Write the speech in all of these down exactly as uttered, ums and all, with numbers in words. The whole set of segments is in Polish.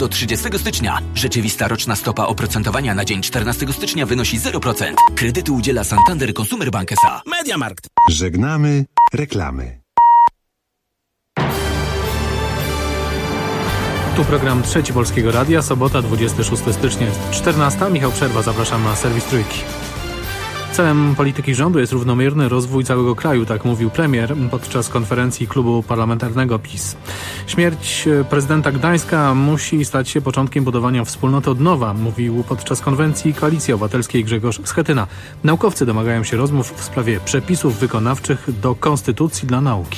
Do trzydziestego stycznia rzeczywista roczna stopa oprocentowania na dzień czternastego stycznia wynosi zero procent. Kredytu udziela Santander Consumer Bank S A. Mediamarkt. Żegnamy reklamy. Tu program Trzeci Polskiego Radia, sobota dwudziestego szóstego stycznia, jest czternasta. Michał Przerwa, zapraszam na serwis Trójki. Celem polityki rządu jest równomierny rozwój całego kraju, tak mówił premier podczas konferencji klubu parlamentarnego PiS. Śmierć prezydenta Gdańska musi stać się początkiem budowania wspólnoty od nowa, mówił podczas konwencji Koalicji Obywatelskiej Grzegorz Schetyna. Naukowcy domagają się rozmów w sprawie przepisów wykonawczych do Konstytucji dla nauki.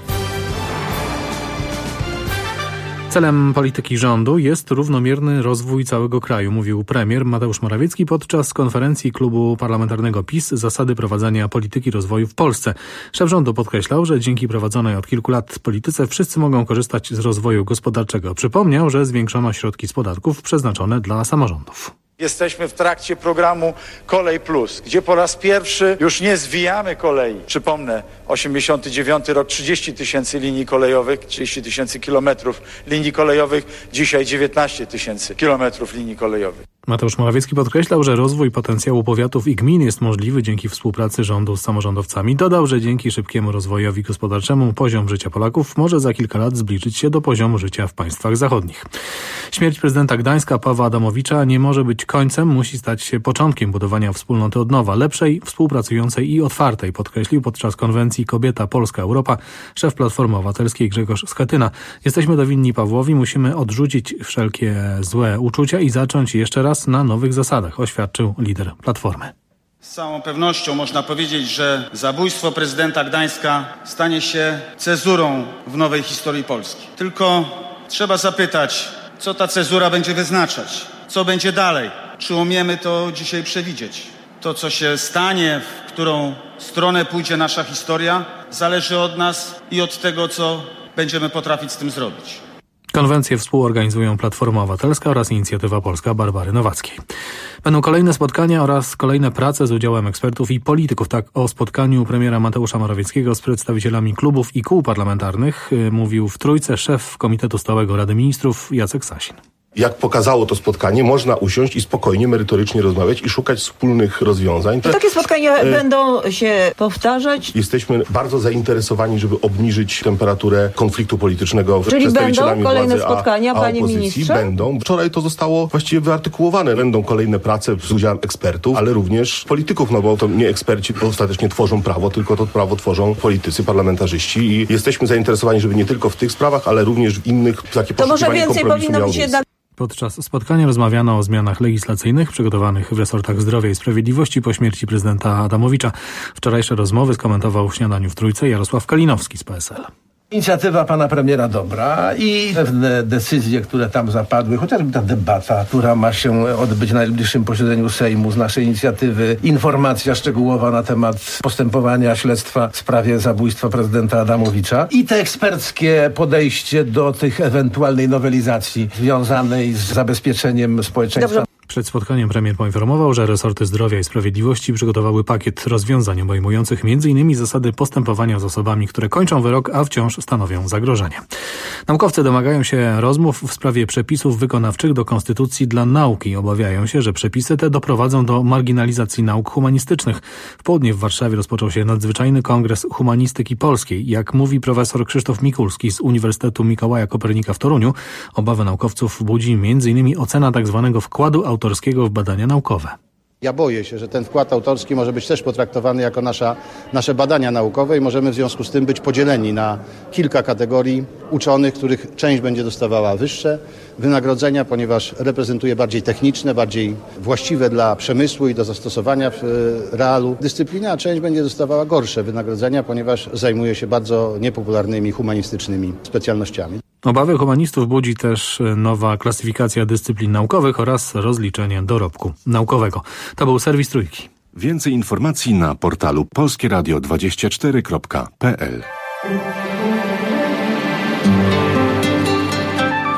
Celem polityki rządu jest równomierny rozwój całego kraju, mówił premier Mateusz Morawiecki podczas konferencji klubu parlamentarnego PiS Zasady prowadzenia polityki rozwoju w Polsce. Szef rządu podkreślał, że dzięki prowadzonej od kilku lat polityce wszyscy mogą korzystać z rozwoju gospodarczego. Przypomniał, że zwiększono środki z podatków przeznaczone dla samorządów. Jesteśmy w trakcie programu Kolej Plus, gdzie po raz pierwszy już nie zwijamy kolei. Przypomnę, osiemdziesiąty dziewiąty rok, trzydzieści tysięcy linii kolejowych, trzydzieści tysięcy kilometrów linii kolejowych, dzisiaj dziewiętnaście tysięcy kilometrów linii kolejowych. Mateusz Morawiecki podkreślał, że rozwój potencjału powiatów i gmin jest możliwy dzięki współpracy rządu z samorządowcami. Dodał, że dzięki szybkiemu rozwojowi gospodarczemu poziom życia Polaków może za kilka lat zbliżyć się do poziomu życia w państwach zachodnich. Śmierć prezydenta Gdańska Pawła Adamowicza nie może być końcem, musi stać się początkiem budowania wspólnoty od nowa, lepszej, współpracującej i otwartej, podkreślił podczas konwencji Kobieta, Polska, Europa szef Platformy Obywatelskiej Grzegorz Schetyna. Jesteśmy dowinni Pawłowi, musimy odrzucić wszelkie złe uczucia i zacząć jeszcze raz na nowych zasadach, oświadczył lider Platformy. Z całą pewnością można powiedzieć, że zabójstwo prezydenta Gdańska stanie się cezurą w nowej historii Polski. Tylko trzeba zapytać, co ta cezura będzie wyznaczać, co będzie dalej. Czy umiemy to dzisiaj przewidzieć? To, co się stanie, w którą stronę pójdzie nasza historia, zależy od nas i od tego, co będziemy potrafić z tym zrobić. Konwencję współorganizują Platforma Obywatelska oraz Inicjatywa Polska Barbary Nowackiej. Będą kolejne spotkania oraz kolejne prace z udziałem ekspertów i polityków. Tak o spotkaniu premiera Mateusza Morawieckiego z przedstawicielami klubów i kół parlamentarnych mówił w Trójce szef Komitetu Stałego Rady Ministrów Jacek Sasin. Jak pokazało to spotkanie, można usiąść i spokojnie, merytorycznie rozmawiać i szukać wspólnych rozwiązań. Czy takie spotkania e... będą się powtarzać? Jesteśmy bardzo zainteresowani, żeby obniżyć temperaturę konfliktu politycznego z przedstawicielami będą kolejne władzy, spotkania, a, a panie opozycji. ministrze? Będą. Wczoraj to zostało właściwie wyartykułowane. Będą kolejne prace z udziałem ekspertów, ale również polityków, no bo to nie eksperci ostatecznie tworzą prawo, tylko to prawo tworzą politycy, parlamentarzyści i jesteśmy zainteresowani, żeby nie tylko w tych sprawach, ale również w innych takie to może więcej powinno być jednak. Podczas spotkania rozmawiano o zmianach legislacyjnych przygotowanych w resortach zdrowia i sprawiedliwości po śmierci prezydenta Adamowicza. Wczorajsze rozmowy skomentował w śniadaniu w Trójce Jarosław Kalinowski z P S L. Inicjatywa pana premiera dobra i pewne decyzje, które tam zapadły, chociażby ta debata, która ma się odbyć na najbliższym posiedzeniu Sejmu z naszej inicjatywy, informacja szczegółowa na temat postępowania śledztwa w sprawie zabójstwa prezydenta Adamowicza i te eksperckie podejście do tych ewentualnej nowelizacji związanej z zabezpieczeniem społeczeństwa. Dobrze. Przed spotkaniem premier poinformował, że resorty zdrowia i sprawiedliwości przygotowały pakiet rozwiązań obejmujących między innymi zasady postępowania z osobami, które kończą wyrok, a wciąż stanowią zagrożenie. Naukowcy domagają się rozmów w sprawie przepisów wykonawczych do Konstytucji dla nauki. Obawiają się, że przepisy te doprowadzą do marginalizacji nauk humanistycznych. W południe w Warszawie rozpoczął się nadzwyczajny kongres humanistyki polskiej. Jak mówi profesor Krzysztof Mikulski z Uniwersytetu Mikołaja Kopernika w Toruniu, obawy naukowców budzi między innymi ocena tzw. wkładu autorskiego w badania naukowe. Ja boję się, że ten wkład autorski może być też potraktowany jako nasza, nasze badania naukowe i możemy w związku z tym być podzieleni na kilka kategorii uczonych, których część będzie dostawała wyższe wynagrodzenia, ponieważ reprezentuje bardziej techniczne, bardziej właściwe dla przemysłu i do zastosowania w realu dyscypliny, a część będzie dostawała gorsze wynagrodzenia, ponieważ zajmuje się bardzo niepopularnymi humanistycznymi specjalnościami. Obawy humanistów budzi też nowa klasyfikacja dyscyplin naukowych oraz rozliczenie dorobku naukowego. To był serwis Trójki. Więcej informacji na portalu polskie radio dwadzieścia cztery kropka p l.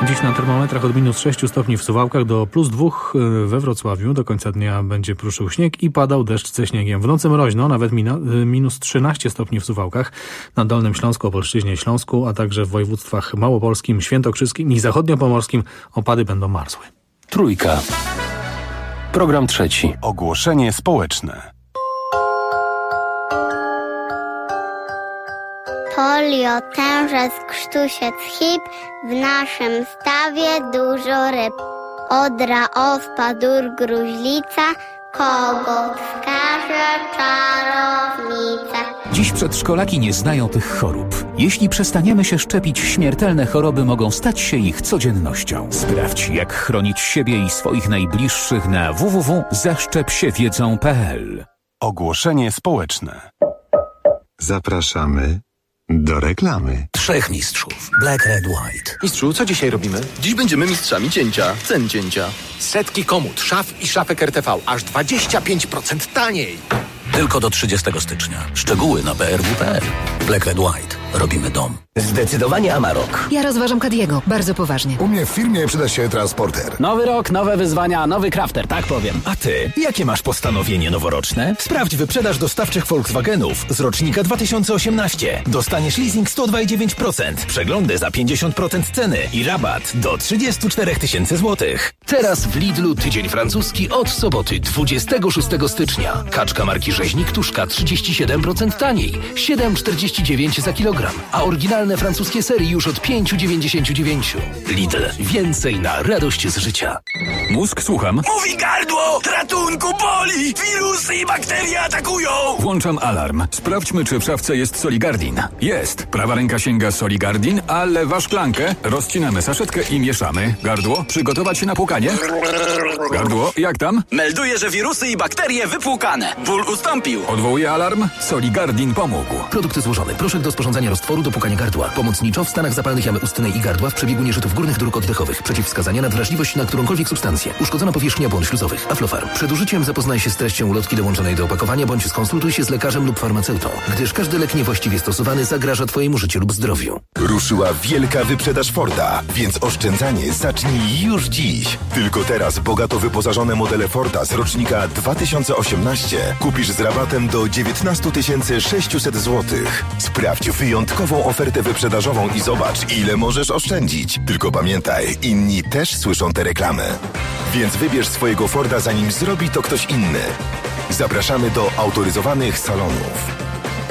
Dziś na termometrach od minus sześciu stopni w Suwałkach do plus dwóch we Wrocławiu. Do końca dnia będzie pruszył śnieg i padał deszcz ze śniegiem. W nocy mroźno, nawet minus trzynaście stopni w Suwałkach. Na Dolnym Śląsku, Opolszczyźnie, Śląsku, a także w województwach małopolskim, świętokrzyskim i zachodniopomorskim opady będą marzły. Trójka. Program trzeci. Ogłoszenie społeczne. Polio, tężec, krztusiec, hip, w naszym stawie dużo ryb. Odra, ospa, dur, gruźlica, kogut, wskaże czarownica. Dziś przedszkolaki nie znają tych chorób. Jeśli przestaniemy się szczepić, śmiertelne choroby mogą stać się ich codziennością. Sprawdź, jak chronić siebie i swoich najbliższych na w w w kropka zaszczep się wiedzą kropka p l. Ogłoszenie społeczne. Zapraszamy do reklamy. Trzech mistrzów. Black, Red, White. Mistrzu, co dzisiaj robimy? Dziś będziemy mistrzami cięcia. Cen cięcia. Setki komód, szaf i szafek R T V. Aż dwadzieścia pięć procent taniej. Tylko do trzydziestego stycznia. Szczegóły na b r w kropka p l. Black, Red, White. Robimy dom. Zdecydowanie Amarok. Ja rozważam Caddiego. Bardzo poważnie. U mnie w firmie przyda się transporter. Nowy rok, nowe wyzwania, nowy crafter, tak powiem. A ty, jakie masz postanowienie noworoczne? Sprawdź wyprzedaż dostawczych Volkswagenów z rocznika dwa tysiące osiemnaście. Dostaniesz leasing sto dwa i dziewięć procent, przeglądy za pięćdziesiąt procent ceny i rabat do trzydzieści cztery tysiące złotych. Teraz w Lidlu tydzień francuski od soboty dwudziestego szóstego stycznia. Kaczka marki Rzeźnik Tuszka trzydzieści siedem procent taniej, siedem czterdzieści dziewięć za kilogram. A oryginalne francuskie serii już od pięć dziewięćdziesiąt dziewięć. Lidl. Więcej na radość z życia. Mózg, słucham. Mówi gardło! Ratunku, boli! Wirusy i bakterie atakują! Włączam alarm. Sprawdźmy, czy w szafce jest Soligardin. Jest. Prawa ręka sięga Soligardin, a lewa szklankę. Rozcinamy saszetkę i mieszamy. Gardło, przygotować się na płukanie. Gardło, jak tam? Melduje, że wirusy i bakterie wypłukane. Ból ustąpił. Odwołuję alarm. Soligardin pomógł. Produkty złożone. Proszek do sporządzania roztworu do płukania gardła. Pomocniczo w stanach zapalnych jamy ustnej i gardła w przebiegu nieżytów górnych dróg oddechowych. Przeciwwskazania na wrażliwość na którąkolwiek substancję. Uszkodzona powierzchnia błon śluzowych. Aflofarm. Przed użyciem zapoznaj się z treścią ulotki dołączonej do opakowania bądź skonsultuj się z lekarzem lub farmaceutą, gdyż każdy lek niewłaściwie stosowany zagraża twojemu życiu lub zdrowiu. Ruszyła wielka wyprzedaż Forda, więc oszczędzanie zacznij już dziś. Tylko teraz bogato wyposażone modele Forda z rocznika dwa tysiące osiemnaście kupisz z rabatem do dziewiętnaście tysięcy sześćset złotych. Sprawdź wyjątkową ofertę wyprzedażową i zobacz, ile możesz oszczędzić. Tylko pamiętaj, inni też słyszą tę reklamę. Więc wybierz swojego Forda, zanim zrobi to ktoś inny. Zapraszamy do autoryzowanych salonów.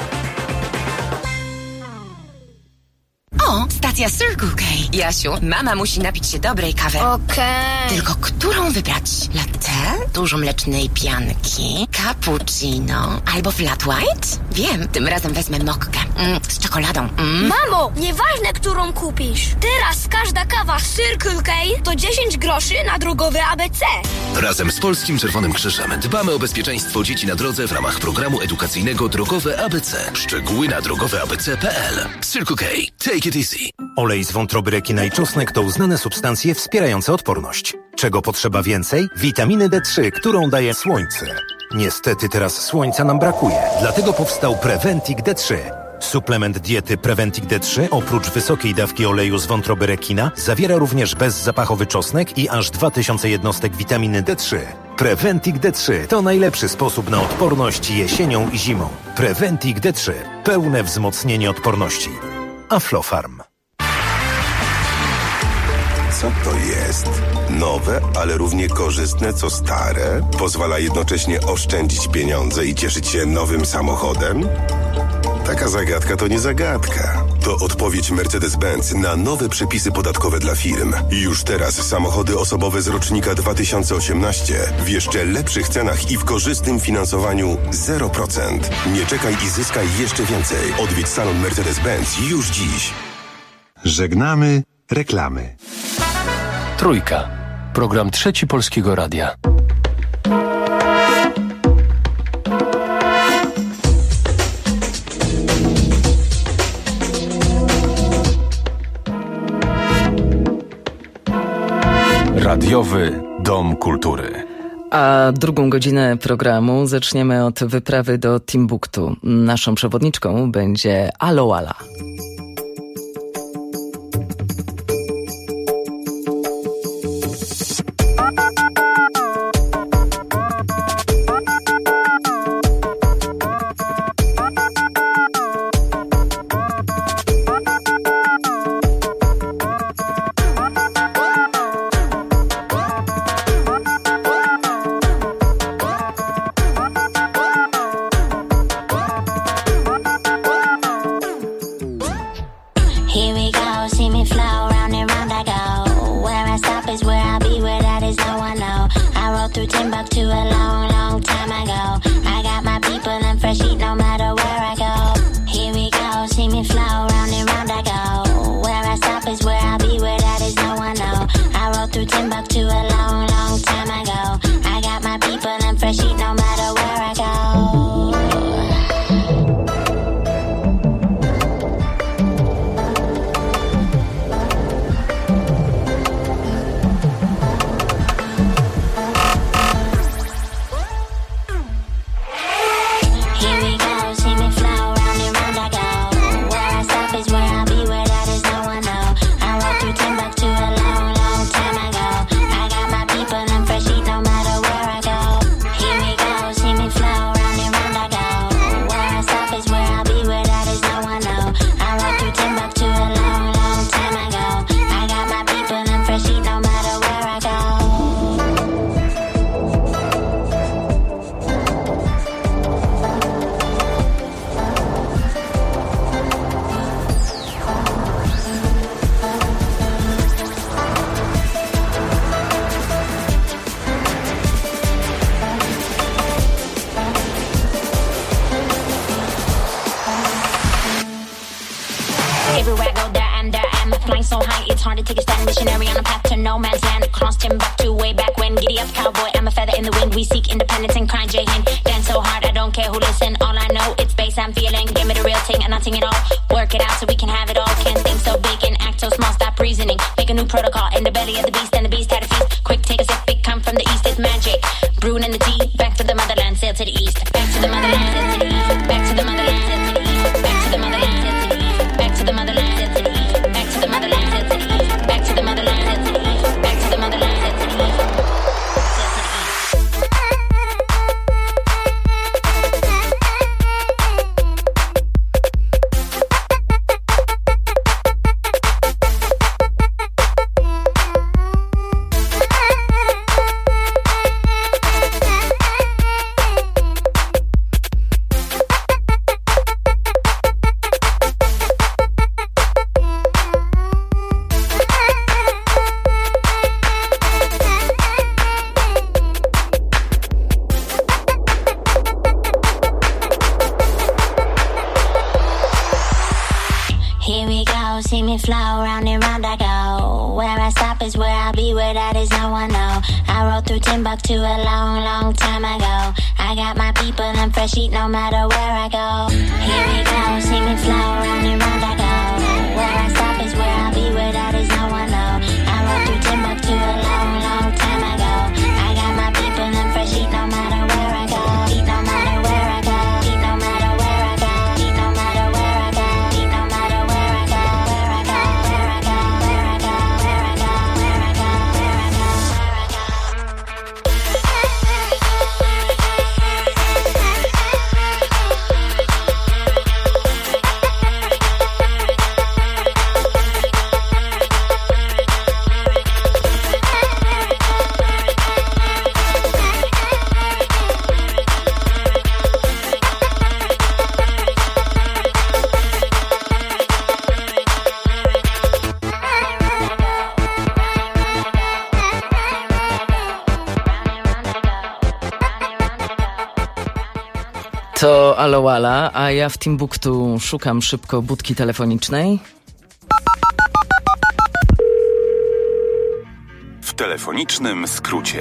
O, stacja Circle K. Jasiu, mama musi napić się dobrej kawy. Okej. Okay. Tylko którą wybrać? Latte? Dużo mlecznej pianki? Cappuccino? Albo flat white? Wiem, tym razem wezmę mokkę. Mm, z czekoladą. Mm. Mamo, nieważne, którą kupisz. Teraz każda kawa Circle K to dziesięć groszy na drogowe A B C. Razem z Polskim Czerwonym Krzyżem dbamy o bezpieczeństwo dzieci na drodze w ramach programu edukacyjnego Drogowe A B C. Szczegóły na drogowe a b c kropka p l. Circle K. Take it easy. Olej z wątroby rekina i czosnek to uznane substancje wspierające odporność. Czego potrzeba więcej? Witaminy D trzy, którą daje słońce. Niestety teraz słońca nam brakuje, dlatego powstał Preventic D trzy. Suplement diety Preventic D trzy oprócz wysokiej dawki oleju z wątroby rekina zawiera również bezzapachowy czosnek i aż dwa tysiące jednostek witaminy D trzy. Preventic D trzy to najlepszy sposób na odporność jesienią i zimą. Preventic D trzy. Pełne wzmocnienie odporności. Aflofarm. Co to jest? Nowe, ale równie korzystne co stare? Pozwala jednocześnie oszczędzić pieniądze i cieszyć się nowym samochodem? Taka zagadka to nie zagadka. To odpowiedź Mercedes-Benz na nowe przepisy podatkowe dla firm. Już teraz samochody osobowe z rocznika dwa tysiące osiemnaście w jeszcze lepszych cenach i w korzystnym finansowaniu zero procent. Nie czekaj i zyskaj jeszcze więcej. Odwiedź salon Mercedes-Benz już dziś. Żegnamy reklamy. Trójka. Program Trzeci Polskiego Radia. Radiowy Dom Kultury. A drugą godzinę programu zaczniemy od wyprawy do Timbuktu. Naszą przewodniczką będzie Alo Ala. stop is where I'll be, where that is no one know. I rode through Timbuktu a long, long time ago. I got my people and fresh eat no matter where I go. Here we go, see me flow, round and round I go. Where I stop is where I'll be, where that is no one know. I rode through Timbuktu a long, long time ago. I got my people and fresh eat no matter where I go. Everywhere I go, there and there am flying so high, it's hard to take a stand. Missionary on a path to no man's land. Across Timbuktu, way back when. Giddy up, cowboy, I'm a feather in the wind. We seek independence and crying J Hand. Dance so hard, I don't care who listen. All I know, it's bass I'm feeling. Give me the real thing and nothing at all. Work it out so we can have it all. Can't think so big and act so small, stop reasoning. Make a new protocol in the belly of the beast, and the beast had a feast. Quick, take a sip, big come from the east, it's magic. Brewing in the tea, back to the motherland, sail to the east. Back to the motherland, sail to the east. Back to the motherland, sail to the east. Back to the motherland, sail to the east. Back to the motherland, sail to the east. Back to the motherland, sail to the east. Back to the motherland, sail to the east. Back to the motherland, sail to the east. See me flow, round and round I go. Where I stop is where I'll be, where that is no one know. I rode through Timbuktu a long, long time ago. I got my people and fresh eat no matter where I go. Here we go, see me flow, round and round I go. Where I stop is where I'll be, where that is no one know. I rode through Timbuktu a long, long time ago. I got my people and fresh eat no matter where I go. Eat no matter where I go. Eat no matter where I go. Eat no matter where I go. Eat no matter where I go. To Alo Ala, a ja w Timbuktu szukam szybko budki telefonicznej. W telefonicznym skrócie.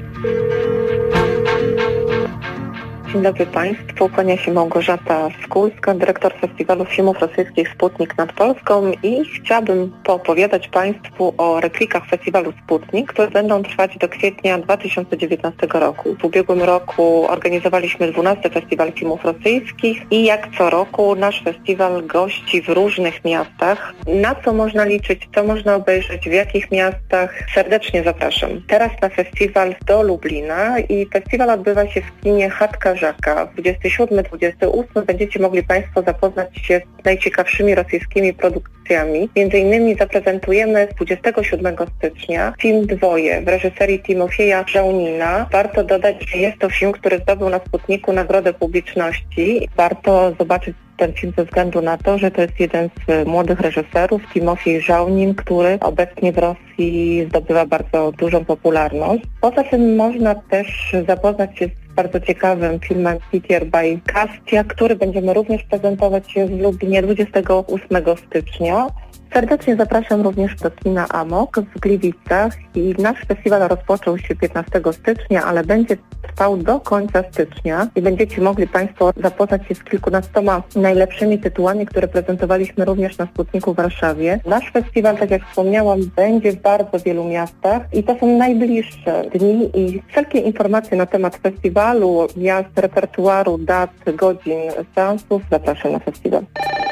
Dzień dobry Państwu, kłania się Małgorzata Skulska, dyrektor Festiwalu Filmów Rosyjskich Sputnik nad Polską i chciałabym poopowiadać Państwu o replikach festiwalu Sputnik, które będą trwać do kwietnia dwa tysiące dziewiętnastego roku. W ubiegłym roku organizowaliśmy dwunasty Festiwal Filmów Rosyjskich i jak co roku nasz festiwal gości w różnych miastach. Na co można liczyć, co można obejrzeć, w jakich miastach? Serdecznie zapraszam. Teraz na festiwal do Lublina i festiwal odbywa się w kinie Chatka Żaka. dwudziestego siódmego dwudziestego ósmego będziecie mogli Państwo zapoznać się z najciekawszymi rosyjskimi produkcjami. Między innymi zaprezentujemy dwudziestego siódmego stycznia film Dwoje w reżyserii Timofieja Żałnina. Warto dodać, że jest to film, który zdobył na Sputniku Nagrodę Publiczności. Warto zobaczyć ten film ze względu na to, że to jest jeden z młodych reżyserów, Timofiej Żałnin, który obecnie w Rosji zdobywa bardzo dużą popularność. Poza tym można też zapoznać się z bardzo ciekawym filmem Pitier by Kastia, który będziemy również prezentować w Lublinie dwudziestego ósmego stycznia. Serdecznie zapraszam również do kina Amok w Gliwicach i nasz festiwal rozpoczął się piętnastego stycznia, ale będzie trwał do końca stycznia i będziecie mogli Państwo zapoznać się z kilkunastoma najlepszymi tytułami, które prezentowaliśmy również na Sputniku w Warszawie. Nasz festiwal, tak jak wspomniałam, będzie w bardzo wielu miastach i to są najbliższe dni i wszelkie informacje na temat festiwalu, miast, repertuaru, dat, godzin, seansów zapraszam na festiwal.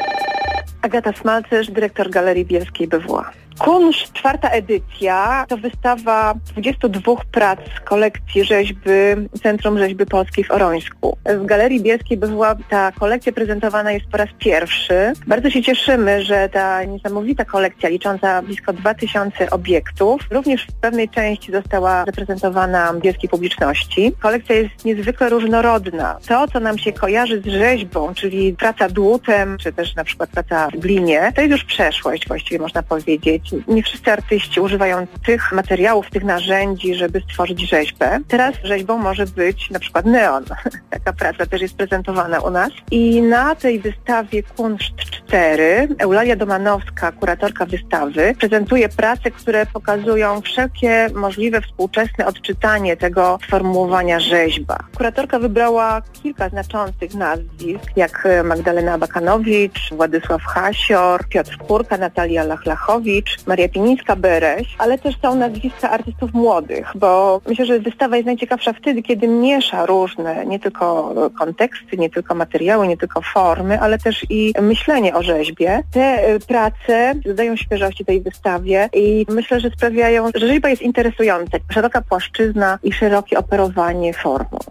Agata Smalcerz, dyrektor Galerii Bielskiej B W A. Kunszt, czwarta edycja, to wystawa dwudziestu dwóch prac kolekcji rzeźby Centrum Rzeźby Polskiej w Orońsku. W Galerii Bielskiej B W A ta kolekcja prezentowana jest po raz pierwszy. Bardzo się cieszymy, że ta niesamowita kolekcja licząca blisko dwa tysiące obiektów również w pewnej części została zaprezentowana bielskiej publiczności. Kolekcja jest niezwykle różnorodna. To, co nam się kojarzy z rzeźbą, czyli praca dłutem, czy też na przykład praca w glinie, to jest już przeszłość, właściwie można powiedzieć. Nie wszyscy artyści używają tych materiałów, tych narzędzi, żeby stworzyć rzeźbę. Teraz rzeźbą może być na przykład neon. Taka praca też jest prezentowana u nas. I na tej wystawie Kunszt cztery Eulalia Domanowska, kuratorka wystawy, prezentuje prace, które pokazują wszelkie możliwe współczesne odczytanie tego sformułowania rzeźba. Kuratorka wybrała kilka znaczących nazwisk, jak Magdalena Abakanowicz, Władysław Hasior, Piotr Kurka, Natalia Lachlachowicz, Maria Pinińska-Bereś, ale też są nazwiska artystów młodych, bo myślę, że wystawa jest najciekawsza wtedy, kiedy miesza różne, nie tylko konteksty, nie tylko materiały, nie tylko formy, ale też i myślenie o rzeźbie. Te prace dodają świeżości tej wystawie i myślę, że sprawiają, że rzeźba jest interesująca, szeroka płaszczyzna i szerokie operowanie formą.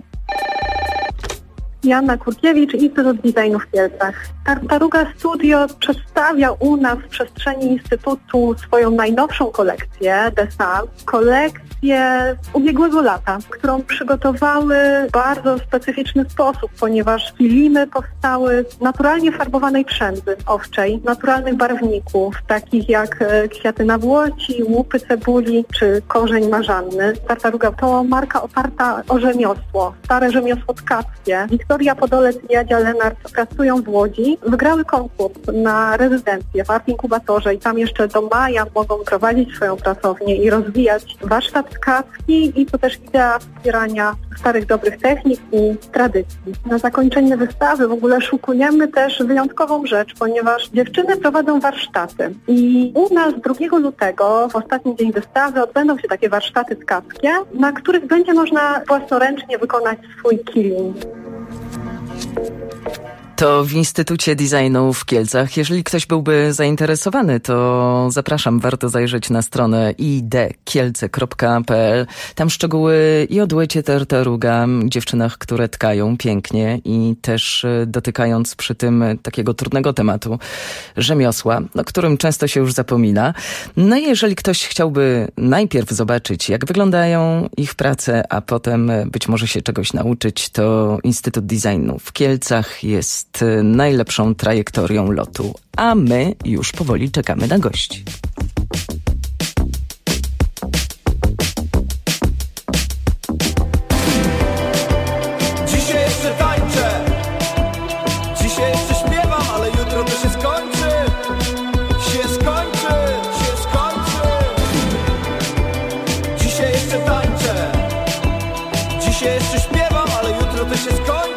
Joanna Kurkiewicz, Instytut Designu w Kielcach. Tartaruga Studio przedstawia u nas w przestrzeni Instytutu swoją najnowszą kolekcję, The Sun. Kolekcję z ubiegłego lata, którą przygotowały w bardzo specyficzny sposób, ponieważ filmy powstały z naturalnie farbowanej przędzy owczej, naturalnych barwników, takich jak kwiaty nawłoci, łupy cebuli czy korzeń marzanny. Tartaruga to marka oparta o rzemiosło, stare rzemiosło tkackie. Wiktoria Podolec i Jadzia Lenart pracują w Łodzi. Wygrały konkurs na rezydencję w Art Inkubatorze i tam jeszcze do maja mogą prowadzić swoją pracownię i rozwijać warsztat tkacki i to też idea wspierania starych, dobrych technik i tradycji. Na zakończenie wystawy w ogóle szukujemy też wyjątkową rzecz, ponieważ dziewczyny prowadzą warsztaty i u nas drugiego lutego, w ostatni dzień wystawy, odbędą się takie warsztaty tkackie, na których będzie można własnoręcznie wykonać swój kilim. To w Instytucie Designu w Kielcach. Jeżeli ktoś byłby zainteresowany, to zapraszam. Warto zajrzeć na stronę i d kielce kropka p l. Tam szczegóły i o duecie Tartaruga, dziewczynach, które tkają pięknie i też dotykając przy tym takiego trudnego tematu rzemiosła, o którym często się już zapomina. No i jeżeli ktoś chciałby najpierw zobaczyć, jak wyglądają ich prace, a potem być może się czegoś nauczyć, to Instytut Designu w Kielcach jest najlepszą trajektorią lotu, a my już powoli czekamy na gości. Dzisiaj jeszcze tańczę, dzisiaj jeszcze śpiewam, ale jutro to się skończy, się skończy, się skończy. Dzisiaj jeszcze tańczę, dzisiaj jeszcze śpiewam, ale jutro to się skończy.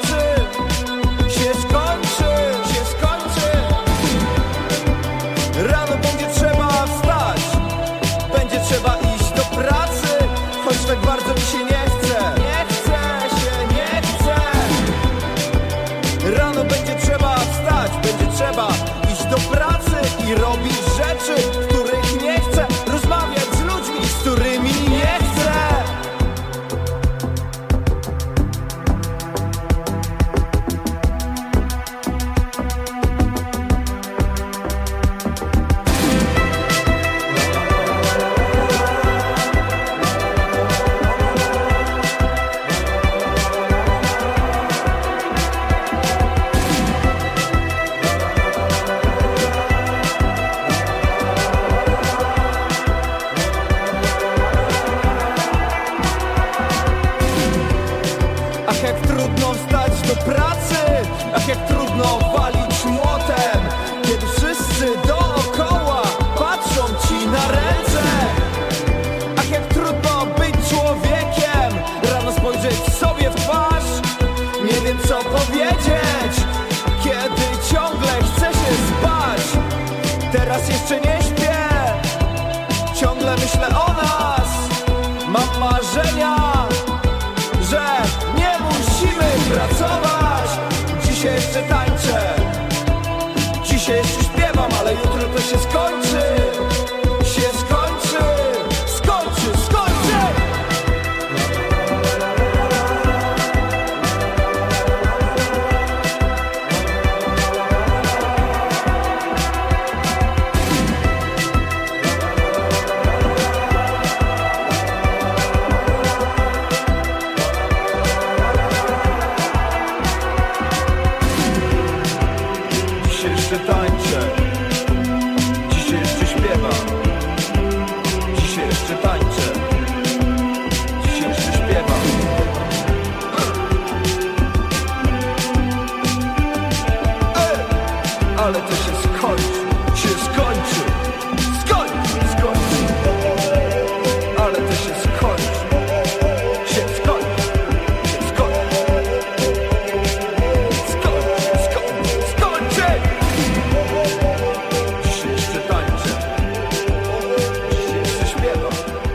Tak bardzo mi się nie chce, nie chce się, nie chce. Rano będzie trzeba wstać, będzie trzeba iść do pracy i robić rzeczy, których nie chcę, rozmawiać z ludźmi, z którymi nie chcę. mam marzenia, że nie musimy pracować. Dzisiaj jeszcze tańczę, dzisiaj jeszcze śpiewam, ale jutro to się skończy. Się skończy, skończy, skończy. Dzisiaj jeszcze tańczę, dzisiaj jeszcze śpiewam, dzisiaj jeszcze tańczę, dzisiaj jeszcze śpiewam. Ej, ale to się skończy, się skończy, skończy, skończy. Ale to się skończy, się skończy, się skończy. Skończy, skończy, skończy. Dzisiaj jeszcze tańczę, dzisiaj jeszcze śpiewam.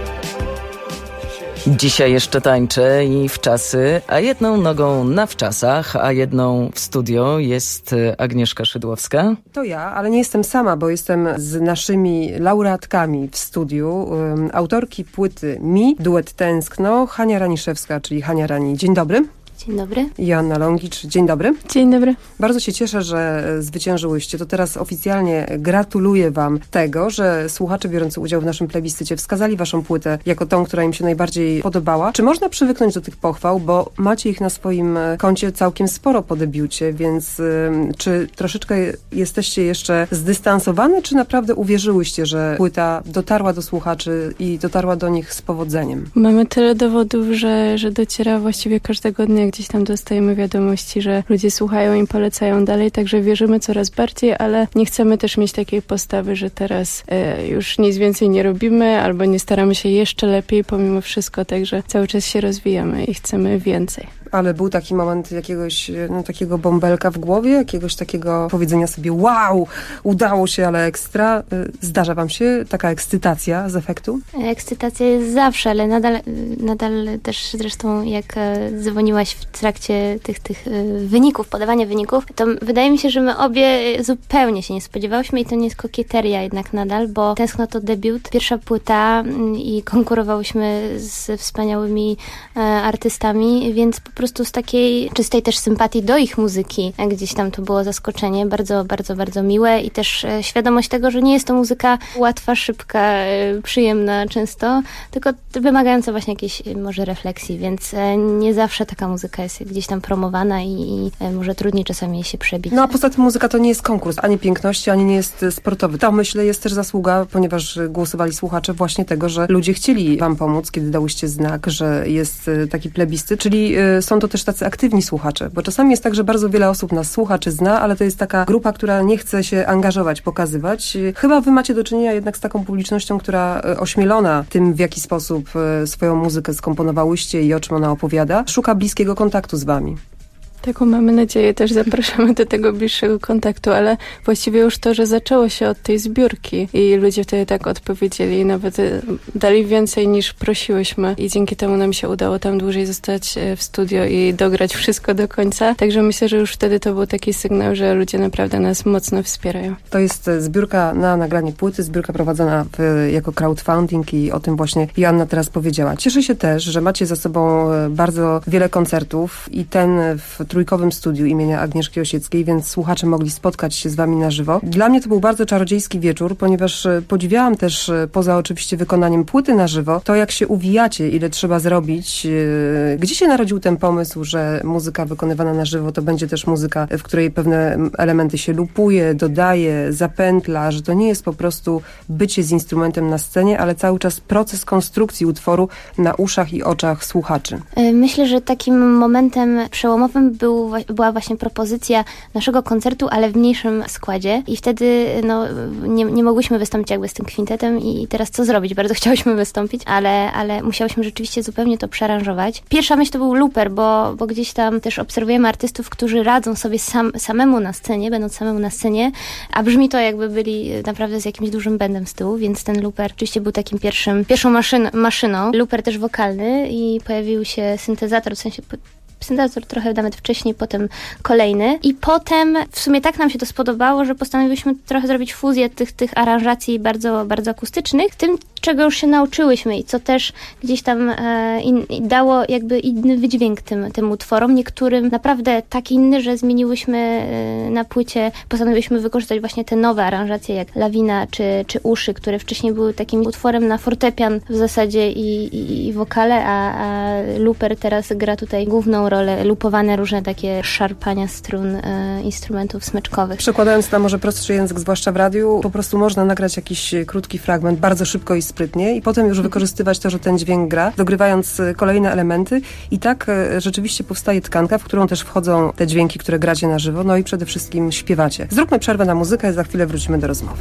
Dzisiaj jeszcze tańczę i w czasy, a jedną nogą na wczasach, a jedną w studio jest Agnieszka Szydłowska. To ja, ale nie jestem sama, bo jestem z naszymi laureatkami w studiu. Um, autorki płyty Mi, duet Tęskno, Hania Raniszewska, czyli Hania Rani. Dzień dobry. Dzień dobry. Joanna Longicz, dzień dobry. Dzień dobry. Bardzo się cieszę, że zwyciężyłyście. To teraz oficjalnie gratuluję wam tego, że słuchacze biorący udział w naszym plebiscycie wskazali waszą płytę jako tą, która im się najbardziej podobała. Czy można przywyknąć do tych pochwał, bo macie ich na swoim koncie całkiem sporo po debiucie, więc y, czy troszeczkę jesteście jeszcze zdystansowane, czy naprawdę uwierzyłyście, że płyta dotarła do słuchaczy i dotarła do nich z powodzeniem? Mamy tyle dowodów, że, że dociera właściwie każdego dnia, gdzieś tam dostajemy wiadomości, że ludzie słuchają i polecają dalej, także wierzymy coraz bardziej, ale nie chcemy też mieć takiej postawy, że teraz e, już nic więcej nie robimy, albo nie staramy się jeszcze lepiej pomimo wszystko, także cały czas się rozwijamy i chcemy więcej. Ale był taki moment jakiegoś no, takiego bąbelka w głowie, jakiegoś takiego powiedzenia sobie wow, udało się, ale ekstra. Zdarza wam się taka ekscytacja z efektu? Ekscytacja jest zawsze, ale nadal, nadal też zresztą jak dzwoniłaś w trakcie tych, tych wyników, podawania wyników, to wydaje mi się, że my obie zupełnie się nie spodziewałyśmy i to nie jest kokieteria jednak nadal, bo Tęskno to debiut, pierwsza płyta i konkurowałyśmy z wspaniałymi artystami, więc po prostu z takiej czystej też sympatii do ich muzyki. Gdzieś tam to było zaskoczenie, bardzo, bardzo, bardzo miłe i też świadomość tego, że nie jest to muzyka łatwa, szybka, przyjemna często, tylko wymagająca właśnie jakiejś może refleksji, więc nie zawsze taka muzyka jest gdzieś tam promowana i, i może trudniej czasami się przebić. No a poza tym muzyka to nie jest konkurs, ani piękności, ani nie jest sportowy. To myślę jest też zasługa, ponieważ głosowali słuchacze właśnie tego, że ludzie chcieli wam pomóc, kiedy dałyście znak, że jest taki plebiscyt, czyli są to też tacy aktywni słuchacze, bo czasami jest tak, że bardzo wiele osób nas słucha czy zna, ale to jest taka grupa, która nie chce się angażować, pokazywać. Chyba wy macie do czynienia jednak z taką publicznością, która ośmielona tym, w jaki sposób swoją muzykę skomponowałyście i o czym ona opowiada, szuka bliskiego kontaktu z wami. Taką mamy nadzieję, też zapraszamy do tego bliższego kontaktu, ale właściwie już to, że zaczęło się od tej zbiórki i ludzie wtedy tak odpowiedzieli, nawet dali więcej niż prosiłyśmy i dzięki temu nam się udało tam dłużej zostać w studio i dograć wszystko do końca, także myślę, że już wtedy to był taki sygnał, że ludzie naprawdę nas mocno wspierają. To jest zbiórka na nagranie płyty, zbiórka prowadzona w, jako crowdfunding i o tym właśnie Joanna teraz powiedziała. Cieszę się też, że macie za sobą bardzo wiele koncertów i ten w trójkowym studiu imienia Agnieszki Osieckiej, więc słuchacze mogli spotkać się z wami na żywo. Dla mnie to był bardzo czarodziejski wieczór, ponieważ podziwiałam też, poza oczywiście wykonaniem płyty na żywo, to jak się uwijacie, ile trzeba zrobić. Gdzie się narodził ten pomysł, że muzyka wykonywana na żywo to będzie też muzyka, w której pewne elementy się lupuje, dodaje, zapętla, że to nie jest po prostu bycie z instrumentem na scenie, ale cały czas proces konstrukcji utworu na uszach i oczach słuchaczy. Myślę, że takim momentem przełomowym był, była właśnie propozycja naszego koncertu, ale w mniejszym składzie i wtedy no, nie, nie mogłyśmy wystąpić jakby z tym kwintetem i teraz co zrobić? Bardzo chciałyśmy wystąpić, ale, ale musiałyśmy rzeczywiście zupełnie to przearanżować. Pierwsza myśl to był looper, bo, bo gdzieś tam też obserwujemy artystów, którzy radzą sobie sam, samemu na scenie, będąc samemu na scenie, a brzmi to jakby byli naprawdę z jakimś dużym bändem z tyłu, więc ten looper oczywiście był takim pierwszym, pierwszą maszyn, maszyną. Looper też wokalny i pojawił się syntezator, w sensie syntezator trochę nawet wcześniej, potem kolejny. I potem w sumie tak nam się to spodobało, że postanowiliśmy trochę zrobić fuzję tych, tych aranżacji bardzo, bardzo akustycznych, tym, czego już się nauczyłyśmy i co też gdzieś tam e, in, dało jakby inny wydźwięk tym, tym utworom. Niektórym naprawdę tak inny, że zmieniłyśmy e, na płycie, postanowiliśmy wykorzystać właśnie te nowe aranżacje jak Lawina czy, czy Uszy, które wcześniej były takim utworem na fortepian w zasadzie i, i, i wokale, a, a looper teraz gra tutaj główną rolę, lupowane różne takie szarpania strun e, instrumentów smyczkowych. Przekładając na może prostszy język, zwłaszcza w radiu, po prostu można nagrać jakiś krótki fragment, bardzo szybko i sprytnie i potem już wykorzystywać to, że ten dźwięk gra, dogrywając kolejne elementy i tak e, rzeczywiście powstaje tkanka, w którą też wchodzą te dźwięki, które gracie na żywo, no i przede wszystkim śpiewacie. Zróbmy przerwę na muzykę, za chwilę wrócimy do rozmowy.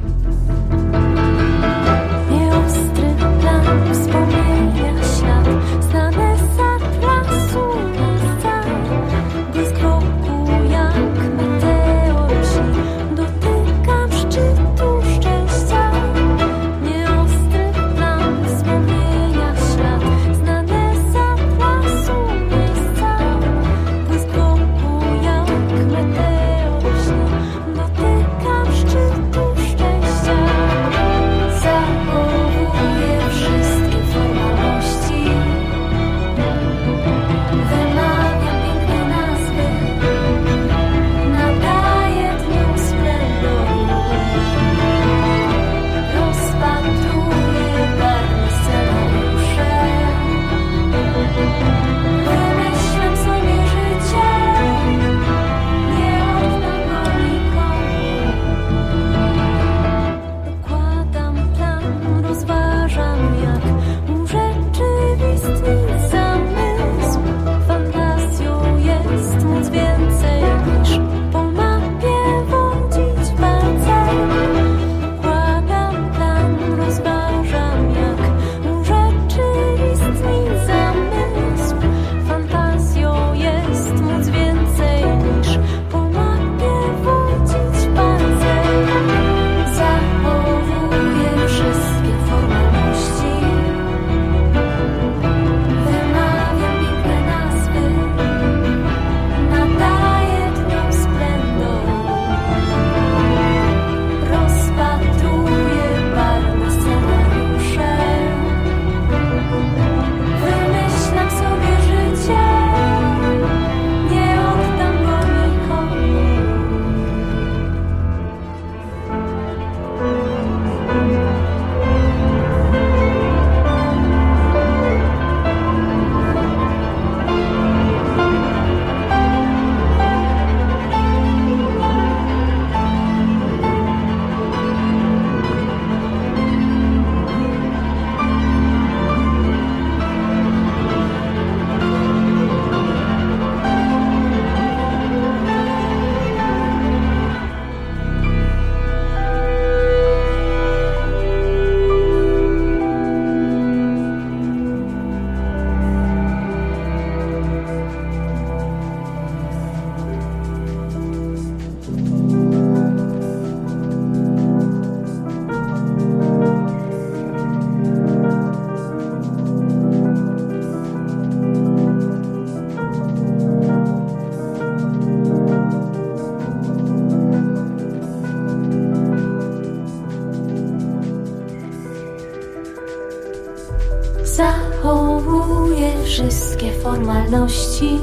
Zachowuję wszystkie formalności,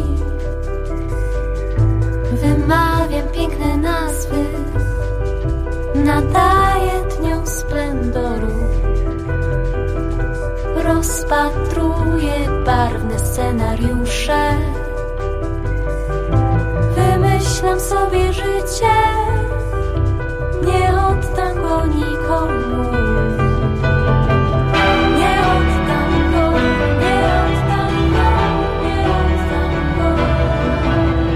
wymawiam piękne nazwy, nadaję dniom splendoru, rozpatruję barwne scenariusze, wymyślam sobie życie, nie oddam go nikomu. Nie oddam go, nie oddam go, nie oddam go.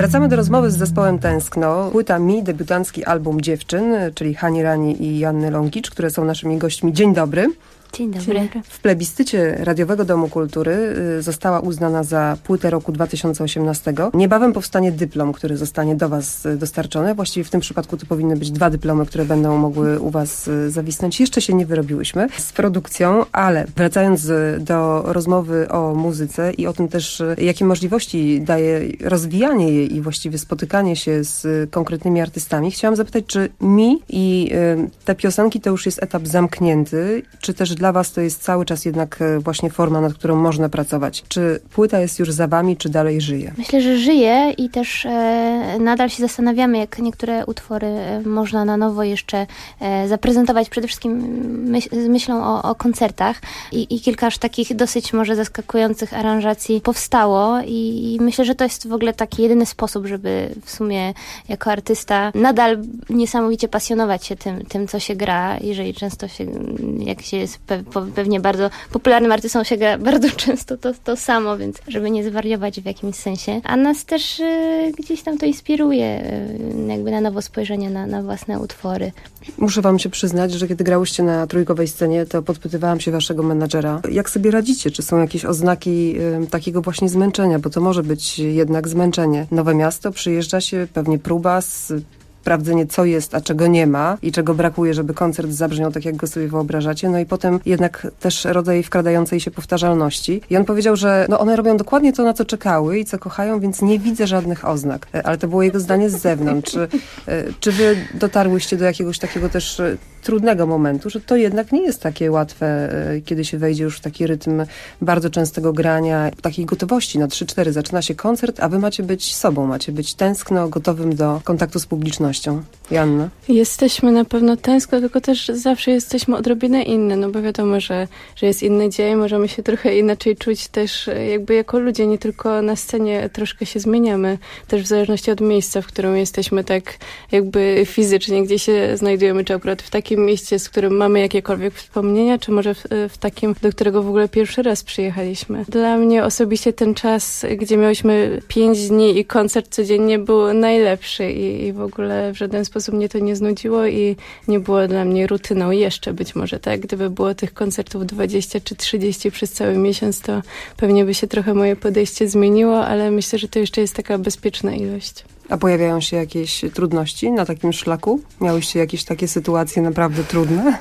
Wracamy do rozmowy z zespołem Tęskno. Płyta Mi, debiutancki album Dziewczyn, czyli Hani Rani i Janny Longicz, które są naszymi gośćmi. Dzień dobry. Dzień dobry. W plebiscycie Radiowego Domu Kultury została uznana za płytę roku dwa tysiące osiemnastego. Niebawem powstanie dyplom, który zostanie do Was dostarczony. Właściwie w tym przypadku to powinny być dwa dyplomy, które będą mogły u Was zawisnąć. Jeszcze się nie wyrobiłyśmy z produkcją, ale wracając do rozmowy o muzyce i o tym też, jakie możliwości daje rozwijanie jej i właściwie spotykanie się z konkretnymi artystami, chciałam zapytać, czy Mi i te piosenki to już jest etap zamknięty, czy też dla Was to jest cały czas jednak właśnie forma, nad którą można pracować? Czy płyta jest już za Wami, czy dalej żyje? Myślę, że żyje i też e, nadal się zastanawiamy, jak niektóre utwory e, można na nowo jeszcze e, zaprezentować. Przede wszystkim myśl, z myślą o, o koncertach I, i kilka aż takich dosyć może zaskakujących aranżacji powstało i, i myślę, że to jest w ogóle taki jedyny sposób, żeby w sumie jako artysta nadal niesamowicie pasjonować się tym, tym co się gra, jeżeli często się, jak się jest pewnie bardzo popularnym artystą się gra bardzo często to, to samo, więc żeby nie zwariować w jakimś sensie. A nas też y, gdzieś tam to inspiruje, y, jakby na nowo spojrzenie na, na własne utwory. Muszę Wam się przyznać, że kiedy grałyście na trójkowej scenie, to podpytywałam się Waszego menadżera, jak sobie radzicie? Czy są jakieś oznaki y, takiego właśnie zmęczenia? Bo to może być jednak zmęczenie. Nowe miasto, przyjeżdża się, pewnie próba z sprawdzenie, co jest, a czego nie ma i czego brakuje, żeby koncert zabrzmiał tak, jak go sobie wyobrażacie. No i potem jednak też rodzaj wkradającej się powtarzalności. I on powiedział, że no one robią dokładnie to, na co czekały i co kochają, więc nie widzę żadnych oznak. Ale to było jego zdanie z zewnątrz. Czy, czy wy dotarłyście do jakiegoś takiego też trudnego momentu, że to jednak nie jest takie łatwe, kiedy się wejdzie już w taki rytm bardzo częstego grania, takiej gotowości na trzy cztery. Zaczyna się koncert, a wy macie być sobą, macie być tęskno, gotowym do kontaktu z publicznością. Janna? Jesteśmy na pewno tęskno, tylko też zawsze jesteśmy odrobinę inne, no bo wiadomo, że, że jest inny dzień, możemy się trochę inaczej czuć też jakby jako ludzie, nie tylko na scenie troszkę się zmieniamy, też w zależności od miejsca, w którym jesteśmy tak jakby fizycznie, gdzie się znajdujemy, czy akurat w takim mieście, z którym mamy jakiekolwiek wspomnienia, czy może w, w takim, do którego w ogóle pierwszy raz przyjechaliśmy. Dla mnie osobiście ten czas, gdzie miałyśmy pięć dni i koncert codziennie, był najlepszy i, i w ogóle w żaden sposób mnie to nie znudziło i nie było dla mnie rutyną jeszcze być może, tak? Gdyby było tych koncertów dwadzieścia czy trzydzieści przez cały miesiąc, to pewnie by się trochę moje podejście zmieniło, ale myślę, że to jeszcze jest taka bezpieczna ilość. A pojawiają się jakieś trudności na takim szlaku? Miałyście jakieś takie sytuacje naprawdę trudne?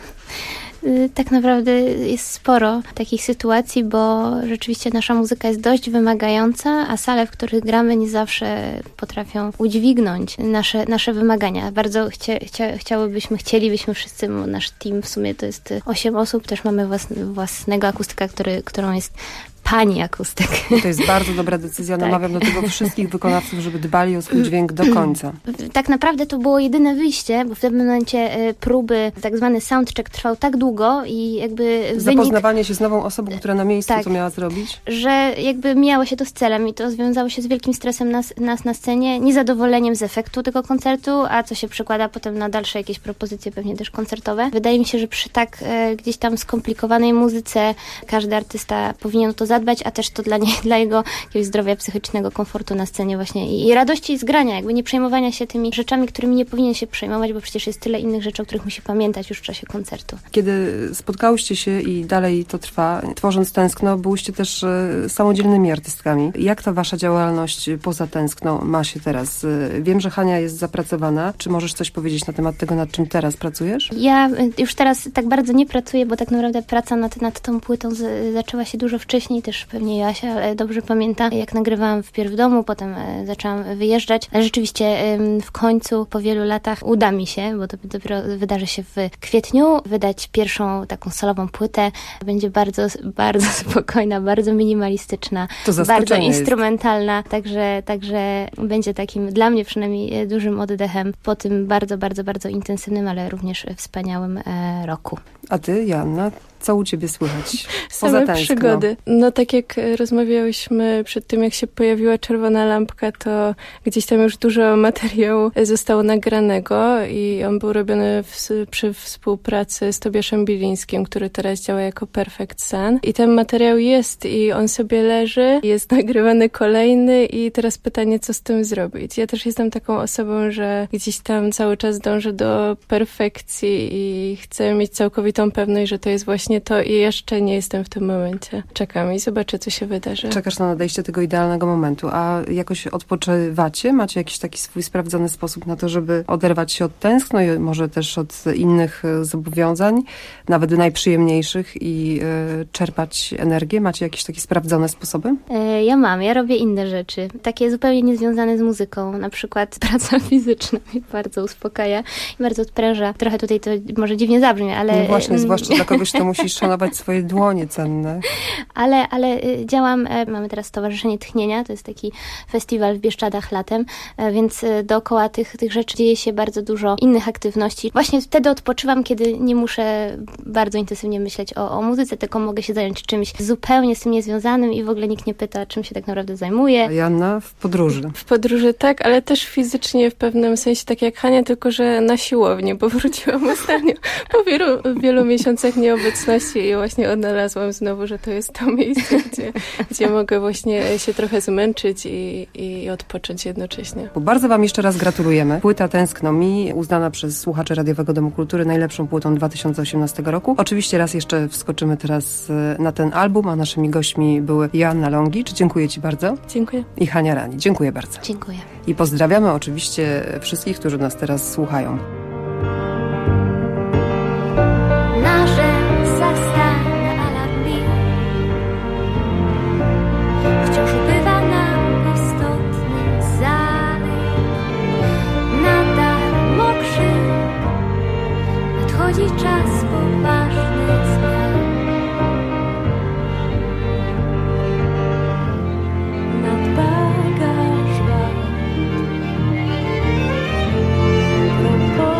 Tak naprawdę jest sporo takich sytuacji, bo rzeczywiście nasza muzyka jest dość wymagająca, a sale, w których gramy, nie zawsze potrafią udźwignąć nasze, nasze wymagania. Bardzo chcia, chcia, chciałybyśmy, chcielibyśmy wszyscy, nasz team w sumie to jest osiem osób, też mamy własny, własnego akustyka, który, którą jest pani akustyk. To jest bardzo dobra decyzja. Namawiam tak. do tego wszystkich wykonawców, żeby dbali o swój dźwięk do końca. Tak naprawdę to było jedyne wyjście, bo w tym momencie próby, tak zwany soundcheck trwał tak długo i jakby wynik... Zapoznawanie się z nową osobą, która na miejscu tak, to miała zrobić? Że jakby mijało się to z celem i to związało się z wielkim stresem nas, nas na scenie, niezadowoleniem z efektu tego koncertu, a co się przekłada potem na dalsze jakieś propozycje, pewnie też koncertowe. Wydaje mi się, że przy tak e, gdzieś tam skomplikowanej muzyce każdy artysta powinien to zadbać, a też to dla, nie, dla jego jakiegoś zdrowia psychicznego, komfortu na scenie właśnie i, i radości z grania, jakby nie przejmowania się tymi rzeczami, którymi nie powinien się przejmować, bo przecież jest tyle innych rzeczy, o których musi pamiętać już w czasie koncertu. Kiedy spotkałyście się i dalej to trwa, tworząc Tęskno, byłyście też samodzielnymi artystkami. Jak ta wasza działalność poza Tęskno ma się teraz? Wiem, że Hania jest zapracowana. Czy możesz coś powiedzieć na temat tego, nad czym teraz pracujesz? Ja już teraz tak bardzo nie pracuję, bo tak naprawdę praca nad, nad tą płytą z, zaczęła się dużo wcześniej, też pewnie Jasia dobrze pamięta, jak nagrywałam wpierw w domu, potem zaczęłam wyjeżdżać, ale rzeczywiście w końcu po wielu latach uda mi się, bo to dopiero wydarzy się w kwietniu, wydać pierwszą taką solową płytę. Będzie bardzo, bardzo spokojna, bardzo minimalistyczna, bardzo instrumentalna, jest. Także, także będzie takim dla mnie przynajmniej dużym oddechem po tym bardzo, bardzo, bardzo intensywnym, ale również wspaniałym roku. A ty, Joanna? Co u ciebie słychać? Same przygody. No tak jak rozmawiałyśmy przed tym, jak się pojawiła Czerwona Lampka, to gdzieś tam już dużo materiału zostało nagranego i on był robiony w, przy współpracy z Tobiaszem Bilińskim, który teraz działa jako Perfect Sun. I ten materiał jest i on sobie leży, jest nagrywany kolejny i teraz pytanie, co z tym zrobić. Ja też jestem taką osobą, że gdzieś tam cały czas dążę do perfekcji i chcę mieć całkowitą pewność, że to jest właśnie to i jeszcze nie jestem w tym momencie. Czekam i zobaczę, co się wydarzy. Czekasz na nadejście tego idealnego momentu, a jakoś odpoczywacie? Macie jakiś taki swój sprawdzony sposób na to, żeby oderwać się od tęskno i może też od innych zobowiązań, nawet najprzyjemniejszych i y, czerpać energię? Macie jakieś takie sprawdzone sposoby? Ja mam, ja robię inne rzeczy, takie zupełnie niezwiązane z muzyką, na przykład praca fizyczna mnie bardzo uspokaja i bardzo odpręża. Trochę tutaj to może dziwnie zabrzmi, ale... No właśnie, zwłaszcza dla kogoś, kto musisz szanować swoje dłonie cenne. Ale, ale działam, mamy teraz Stowarzyszenie Tchnienia, to jest taki festiwal w Bieszczadach latem, więc dookoła tych, tych rzeczy dzieje się bardzo dużo innych aktywności. Właśnie wtedy odpoczywam, kiedy nie muszę bardzo intensywnie myśleć o, o muzyce, tylko mogę się zająć czymś zupełnie z tym niezwiązanym i w ogóle nikt nie pyta, czym się tak naprawdę zajmuję. A Joanna w podróży. W podróży tak, ale też fizycznie w pewnym sensie, tak jak Hania, tylko że na siłownię, bo wróciłam ostatnio po wielu, wielu miesiącach nieobecności i właśnie odnalazłam znowu, że to jest to miejsce, gdzie, gdzie mogę właśnie się trochę zmęczyć i, i odpocząć jednocześnie. Bardzo wam jeszcze raz gratulujemy. Płyta Tęskno mi, uznana przez słuchaczy Radiowego Domu Kultury najlepszą płytą dwa tysiące osiemnastego roku. Oczywiście raz jeszcze wskoczymy teraz na ten album, a naszymi gośćmi były Joanna Longicz. Dziękuję ci bardzo. Dziękuję. I Hania Rani. Dziękuję bardzo. Dziękuję. I pozdrawiamy oczywiście wszystkich, którzy nas teraz słuchają. Nasze zastane alarmi wciąż ubywa nam istotny zalej. Nadal mokrzy, nadchodzi czas poważnych zmian. Nadbaga żal, propos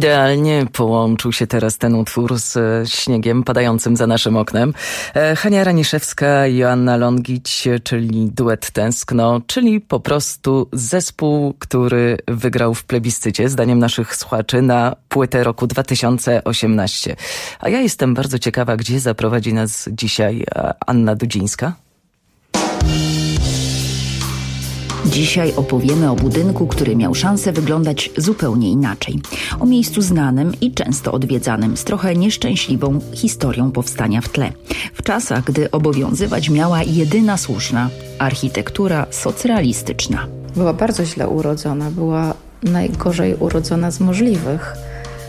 Idealnie połączył się teraz ten utwór z śniegiem padającym za naszym oknem. Hania Raniszewska i Joanna Longić, czyli duet Tęskno, czyli po prostu zespół, który wygrał w plebiscycie, zdaniem naszych słuchaczy, na płytę roku dwa tysiące osiemnaście. A ja jestem bardzo ciekawa, gdzie zaprowadzi nas dzisiaj Anna Dudzińska. Dzisiaj opowiemy o budynku, który miał szansę wyglądać zupełnie inaczej. O miejscu znanym i często odwiedzanym, z trochę nieszczęśliwą historią powstania w tle. W czasach, gdy obowiązywać miała jedyna słuszna architektura socrealistyczna. Była bardzo źle urodzona, była najgorzej urodzona z możliwych,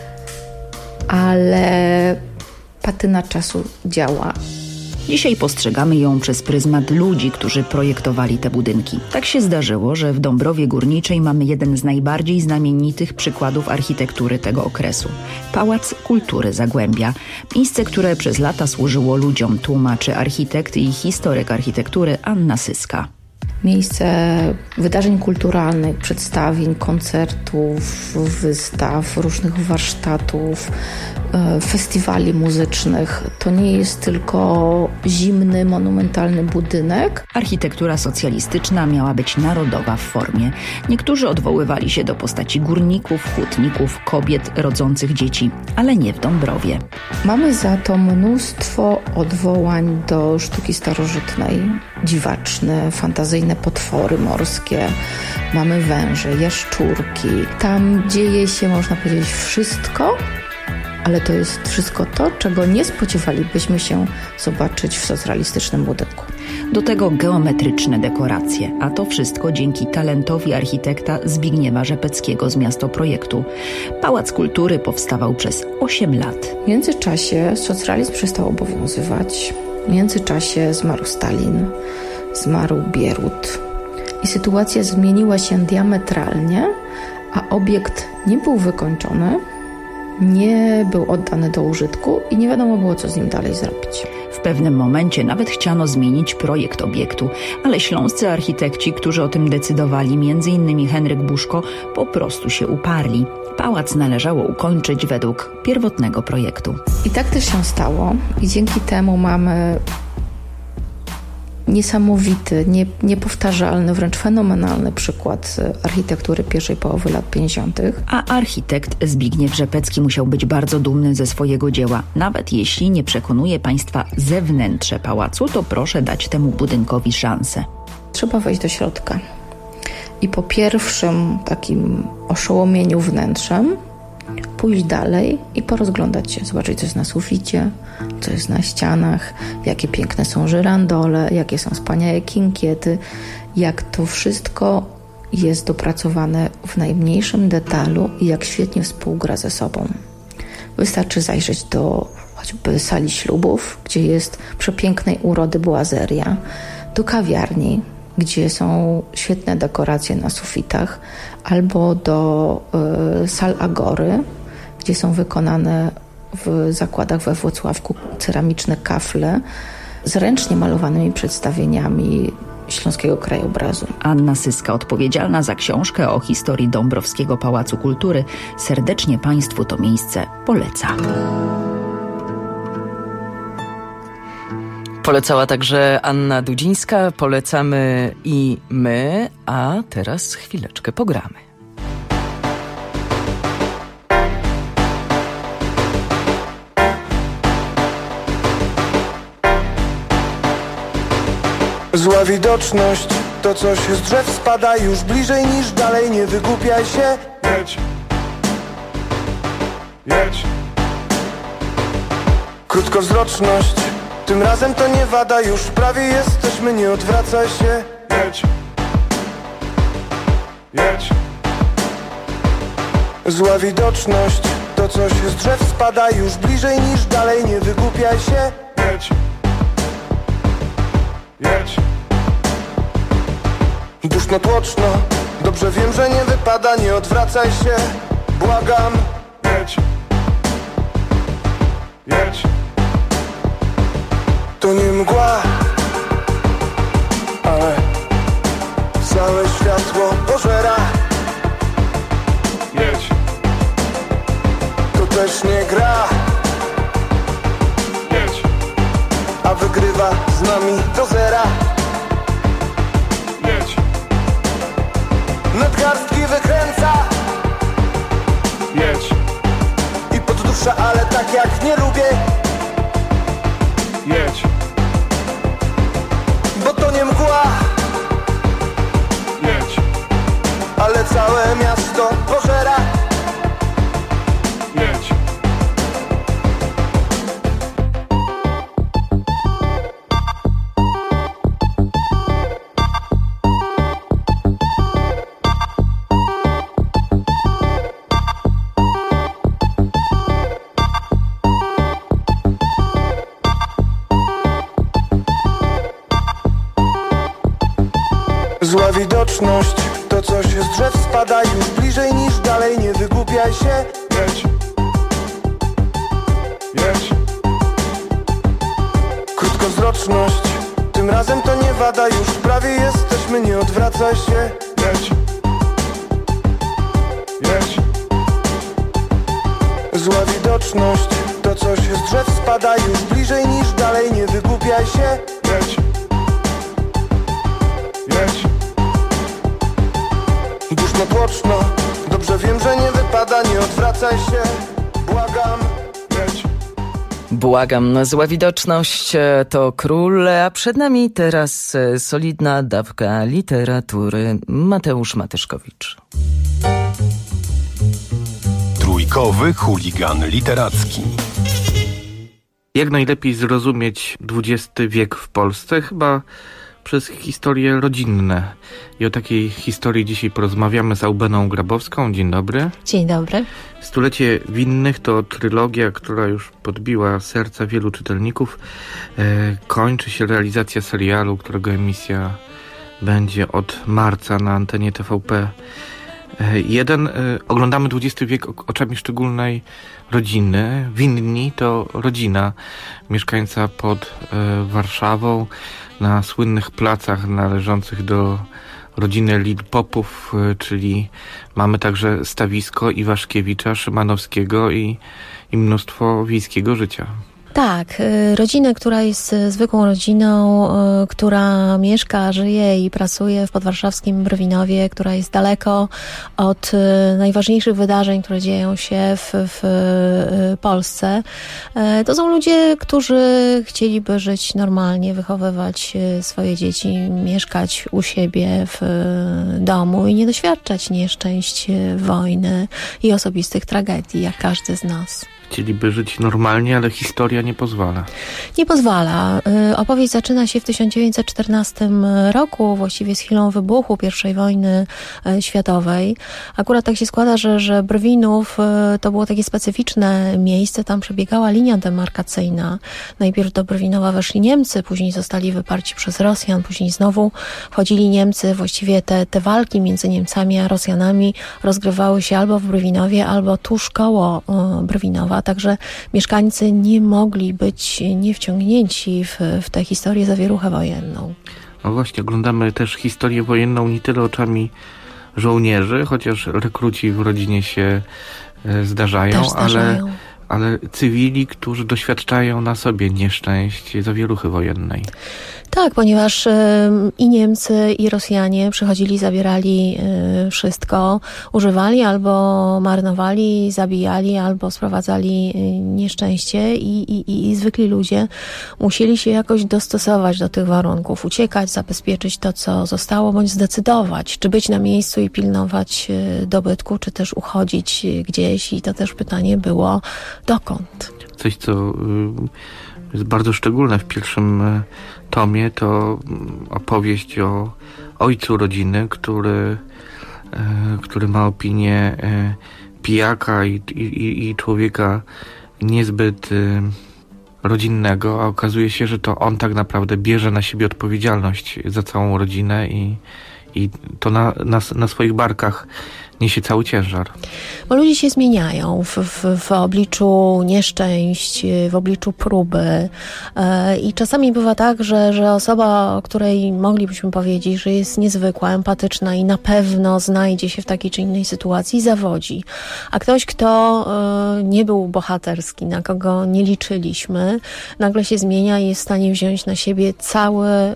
ale patyna czasu działa. Dzisiaj postrzegamy ją przez pryzmat ludzi, którzy projektowali te budynki. Tak się zdarzyło, że w Dąbrowie Górniczej mamy jeden z najbardziej znamienitych przykładów architektury tego okresu. Pałac Kultury Zagłębia. Miejsce, które przez lata służyło ludziom, tłumaczy architekt i historyk architektury Anna Syska. Miejsce wydarzeń kulturalnych, przedstawień, koncertów, wystaw, różnych warsztatów, festiwali muzycznych. To nie jest tylko zimny, monumentalny budynek. Architektura socjalistyczna miała być narodowa w formie. Niektórzy odwoływali się do postaci górników, hutników, kobiet rodzących dzieci, ale nie w Dąbrowie. Mamy za to mnóstwo odwołań do sztuki starożytnej, dziwaczne, fantazyjne potwory morskie. Mamy węże, jaszczurki. Tam dzieje się, można powiedzieć, wszystko, ale to jest wszystko to, czego nie spodziewalibyśmy się zobaczyć w socrealistycznym budynku. Do tego geometryczne dekoracje, a to wszystko dzięki talentowi architekta Zbigniewa Rzepeckiego z Miastoprojektu. Pałac Kultury powstawał przez osiem lat. W międzyczasie socrealizm przestał obowiązywać. W międzyczasie zmarł Stalin, zmarł Bierut. I sytuacja zmieniła się diametralnie, a obiekt nie był wykończony, nie był oddany do użytku i nie wiadomo było, co z nim dalej zrobić. W pewnym momencie nawet chciano zmienić projekt obiektu, ale śląscy architekci, którzy o tym decydowali, między innymi Henryk Buszko, po prostu się uparli. Pałac należało ukończyć według pierwotnego projektu. I tak też się stało i dzięki temu mamy niesamowity, nie, niepowtarzalny, wręcz fenomenalny przykład architektury pierwszej połowy lat pięćdziesiątych. A architekt Zbigniew Rzepecki musiał być bardzo dumny ze swojego dzieła. Nawet jeśli nie przekonuje Państwa zewnętrze pałacu, to proszę dać temu budynkowi szansę. Trzeba wejść do środka i po pierwszym takim oszołomieniu wnętrzem pójść dalej i porozglądać się, zobaczyć, co jest na suficie, co jest na ścianach, jakie piękne są żyrandole, jakie są wspaniałe kinkiety, jak to wszystko jest dopracowane w najmniejszym detalu i jak świetnie współgra ze sobą. Wystarczy zajrzeć do choćby sali ślubów, gdzie jest przepięknej urody boazeria, do kawiarni, gdzie są świetne dekoracje na sufitach, albo do y, sal Agory, gdzie są wykonane w zakładach we Włocławku ceramiczne kafle z ręcznie malowanymi przedstawieniami śląskiego krajobrazu. Anna Syska, odpowiedzialna za książkę o historii Dąbrowskiego Pałacu Kultury, serdecznie Państwu to miejsce poleca. Polecała także Anna Dudzińska, polecamy i my, a teraz chwileczkę pogramy. Zła widoczność, to coś z drzew spada już bliżej niż dalej, nie wygłupiaj się. Jedź, jedź. Krótkowzroczność, tym razem to nie wada, już prawie jesteśmy, nie odwracaj się. Jedź, jedź. Zła widoczność, to coś z drzew spada już bliżej niż dalej, nie wygłupiaj się. Jedź, jedź. Duszno tłoczno, dobrze wiem, że nie wypada, nie odwracaj się. Błagam, jedź, jedź. To nie mgła, ale całe światło pożera. Jedź, bezskutecznie gra. Jedź. A wygrywa z nami do zera. Jedź. Nadgarstki wykręca. Jedź. I poddusza, ale tak jak nie lubię. Jedź. Bo to nie mgła. Jedź. Ale całe miasto pożera. Jedź. Zła widoczność, to coś z drzew spada już bliżej niż dalej, nie wygłupiaj się. Jedź. Jedź. Krótkowzroczność, tym razem to nie wada, już prawie jesteśmy, nie odwracaj się. Jedź. Jedź. Zła widoczność, to coś z drzew spada już bliżej niż dalej, nie wygłupiaj się. Jedź. Jedź. Duszno tłoczno, dobrze wiem, że nie wypada, nie odwracaj się, błagam, jedź. Błagam, zła widoczność to król, a przed nami teraz solidna dawka literatury. Mateusz Matyszkowicz. Trójkowy chuligan literacki. Jak najlepiej zrozumieć dwudziesty wiek w Polsce? Chyba przez historie rodzinne. I o takiej historii dzisiaj porozmawiamy z Aubeną Grabowską. Dzień dobry. Dzień dobry. Stulecie Winnych to trylogia, która już podbiła serca wielu czytelników. E, kończy się realizacja serialu, którego emisja będzie od marca na antenie T V P jeden. E, oglądamy dwudziesty wiek oczami szczególnej rodziny. Winni to rodzina mieszkańca pod e, Warszawą, na słynnych placach należących do rodziny Lil-Popów, czyli mamy także stawisko Iwaszkiewicza, Szymanowskiego i, i mnóstwo wiejskiego życia. Tak, rodzinę, która jest zwykłą rodziną, która mieszka, żyje i pracuje w podwarszawskim Brwinowie, która jest daleko od najważniejszych wydarzeń, które dzieją się w, w Polsce. To są ludzie, którzy chcieliby żyć normalnie, wychowywać swoje dzieci, mieszkać u siebie w domu i nie doświadczać nieszczęść, wojny i osobistych tragedii, jak każdy z nas. Chcieliby żyć normalnie, ale historia nie pozwala. Nie pozwala. Opowieść zaczyna się w tysiąc dziewięćset czternastym roku, właściwie z chwilą wybuchu pierwszej wojny światowej. Akurat tak się składa, że, że Brwinów to było takie specyficzne miejsce, tam przebiegała linia demarkacyjna. Najpierw do Brwinowa weszli Niemcy, później zostali wyparci przez Rosjan, później znowu wchodzili Niemcy. Właściwie te, te walki między Niemcami a Rosjanami rozgrywały się albo w Brwinowie, albo tuż koło Brwinowa. Także mieszkańcy nie mogli być niewciągnięci w, w tę historię, zawieruchę wojenną. No właśnie, oglądamy też historię wojenną nie tyle oczami żołnierzy, chociaż rekruci w rodzinie się e, zdarzają, zdarzają. ale... ale cywili, którzy doświadczają na sobie nieszczęść, zawieruchy wojennej. Tak, ponieważ y, i Niemcy, i Rosjanie przychodzili, zabierali y, wszystko, używali albo marnowali, zabijali, albo sprowadzali y, nieszczęście i, i, i zwykli ludzie musieli się jakoś dostosować do tych warunków, uciekać, zabezpieczyć to, co zostało, bądź zdecydować, czy być na miejscu i pilnować y, dobytku, czy też uchodzić y, gdzieś i to też pytanie było, dokąd? Coś, co y, jest bardzo szczególne w pierwszym y, tomie, to y, opowieść o ojcu rodziny, który, y, który ma opinię y, pijaka i, i, i człowieka niezbyt y, rodzinnego, a okazuje się, że to on tak naprawdę bierze na siebie odpowiedzialność za całą rodzinę i, i to na, na, na swoich barkach niesie cały ciężar. Bo ludzie się zmieniają w, w, w obliczu nieszczęść, w obliczu próby e, i czasami bywa tak, że, że osoba, o której moglibyśmy powiedzieć, że jest niezwykła, empatyczna i na pewno znajdzie się w takiej czy innej sytuacji, zawodzi. A ktoś, kto e, nie był bohaterski, na kogo nie liczyliśmy, nagle się zmienia i jest w stanie wziąć na siebie cały e,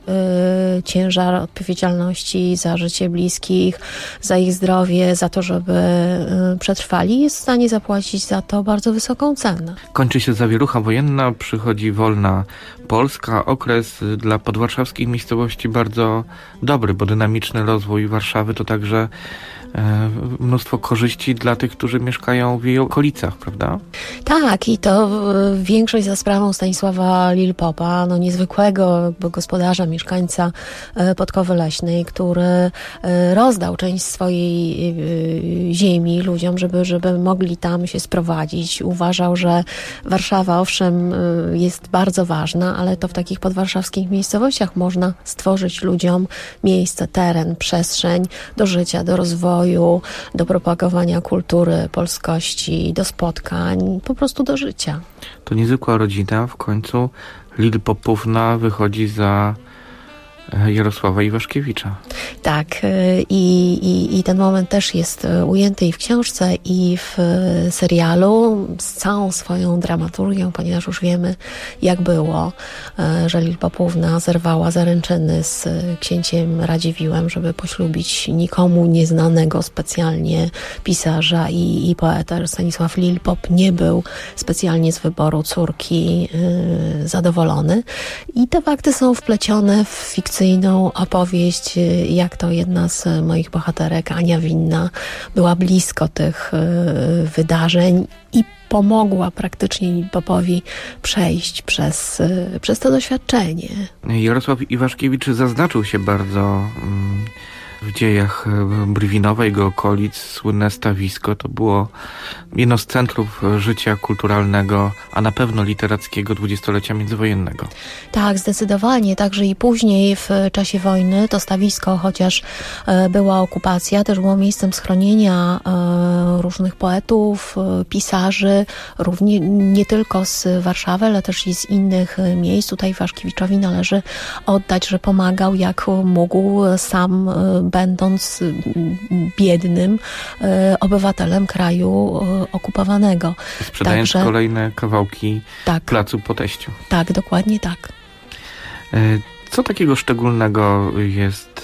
ciężar odpowiedzialności za życie bliskich, za ich zdrowie, za to, żeby y, przetrwali, jest w stanie zapłacić za to bardzo wysoką cenę. Kończy się zawierucha wojenna, przychodzi wolna Polska. Okres dla podwarszawskich miejscowości bardzo dobry, bo dynamiczny rozwój Warszawy to także e, mnóstwo korzyści dla tych, którzy mieszkają w jej okolicach, prawda? Tak, i to y, większość za sprawą Stanisława Lil-Popa, no niezwykłego gospodarza, mieszkańca y, Podkowy Leśnej, który y, rozdał część swojej y, ziemi ludziom, żeby, żeby mogli tam się sprowadzić. Uważał, że Warszawa owszem y, jest bardzo ważna, ale to w takich podwarszawskich miejscowościach można stworzyć ludziom miejsce, teren, przestrzeń do życia, do rozwoju, do propagowania kultury, polskości, do spotkań, po prostu do życia. To niezwykła rodzina. W końcu Lil-Popówna wychodzi za Jarosława Iwaszkiewicza. Tak, i, i, i ten moment też jest ujęty i w książce, i w serialu z całą swoją dramaturgią, ponieważ już wiemy, jak było, że Lil-Popówna zerwała zaręczyny z księciem Radziwiłłem, żeby poślubić nikomu nieznanego specjalnie pisarza i, i poeta. Stanisław Lil-Pop nie był specjalnie z wyboru córki yy, zadowolony. I te fakty są wplecione w fikcyjną opowieść, jak to jedna z moich bohaterek, Ania Winna, była blisko tych y, wydarzeń i pomogła praktycznie Lil-Popowi przejść przez, y, przez to doświadczenie. Jarosław Iwaszkiewicz zaznaczył się bardzo mm, w dziejach Brwinowa, jego okolic. Słynne stawisko to było jedno z centrów życia kulturalnego, a na pewno literackiego dwudziestolecia międzywojennego. Tak, zdecydowanie. Także i później w czasie wojny to stawisko, chociaż e, była okupacja, też było miejscem schronienia e, różnych poetów, e, pisarzy, równie, nie tylko z Warszawy, ale też i z innych miejsc. Tutaj Iwaszkiewiczowi należy oddać, że pomagał jak mógł, sam e, będąc biednym e, obywatelem kraju e, okupowanego. Sprzedając Także, kolejne kawałki tak, placu po teściu. Tak, dokładnie tak. Co takiego szczególnego jest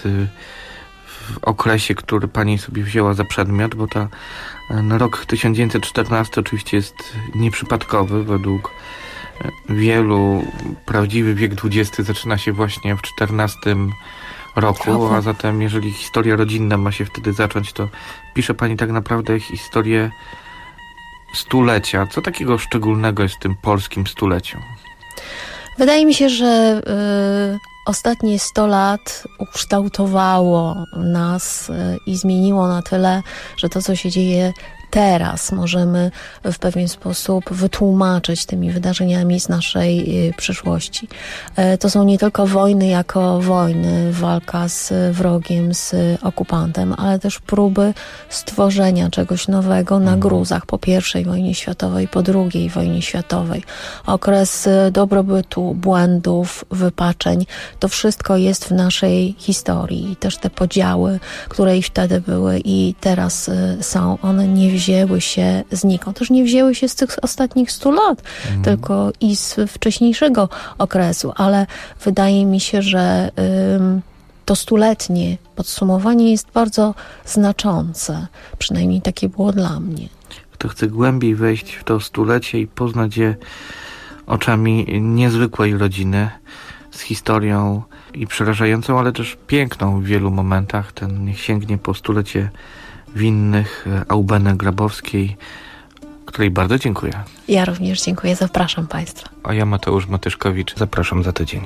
w okresie, który pani sobie wzięła za przedmiot, bo ta, no, rok tysiąc dziewięćset czternasty oczywiście jest nieprzypadkowy. Według wielu prawdziwy wiek dwudziesty zaczyna się właśnie w czternastym roku, roku, a zatem jeżeli historia rodzinna ma się wtedy zacząć, to pisze pani tak naprawdę historię stulecia. Co takiego szczególnego jest w tym polskim stuleciu? Wydaje mi się, że y, ostatnie sto lat ukształtowało nas y, i zmieniło na tyle, że to, co się dzieje teraz, możemy w pewien sposób wytłumaczyć tymi wydarzeniami z naszej y, przyszłości. Y, to są nie tylko wojny jako wojny, walka z wrogiem, z okupantem, ale też próby stworzenia czegoś nowego na gruzach po pierwszej wojnie światowej, po drugiej wojnie światowej. Okres y, dobrobytu, błędów, wypaczeń, to wszystko jest w naszej historii. I też te podziały, które i wtedy były i teraz y, są, one nie wzięły się znikąd. Też nie wzięły się z tych ostatnich stu lat, mm. tylko i z wcześniejszego okresu, ale wydaje mi się, że ym, to stuletnie podsumowanie jest bardzo znaczące. Przynajmniej takie było dla mnie. Kto chce głębiej wejść w to stulecie i poznać je oczami niezwykłej rodziny, z historią i przerażającą, ale też piękną w wielu momentach, ten niech sięgnie po stulecie winnych Aubeny Grabowskiej, której bardzo dziękuję. Ja również dziękuję, zapraszam Państwa. A ja, Mateusz Matyszkowicz, zapraszam za tydzień.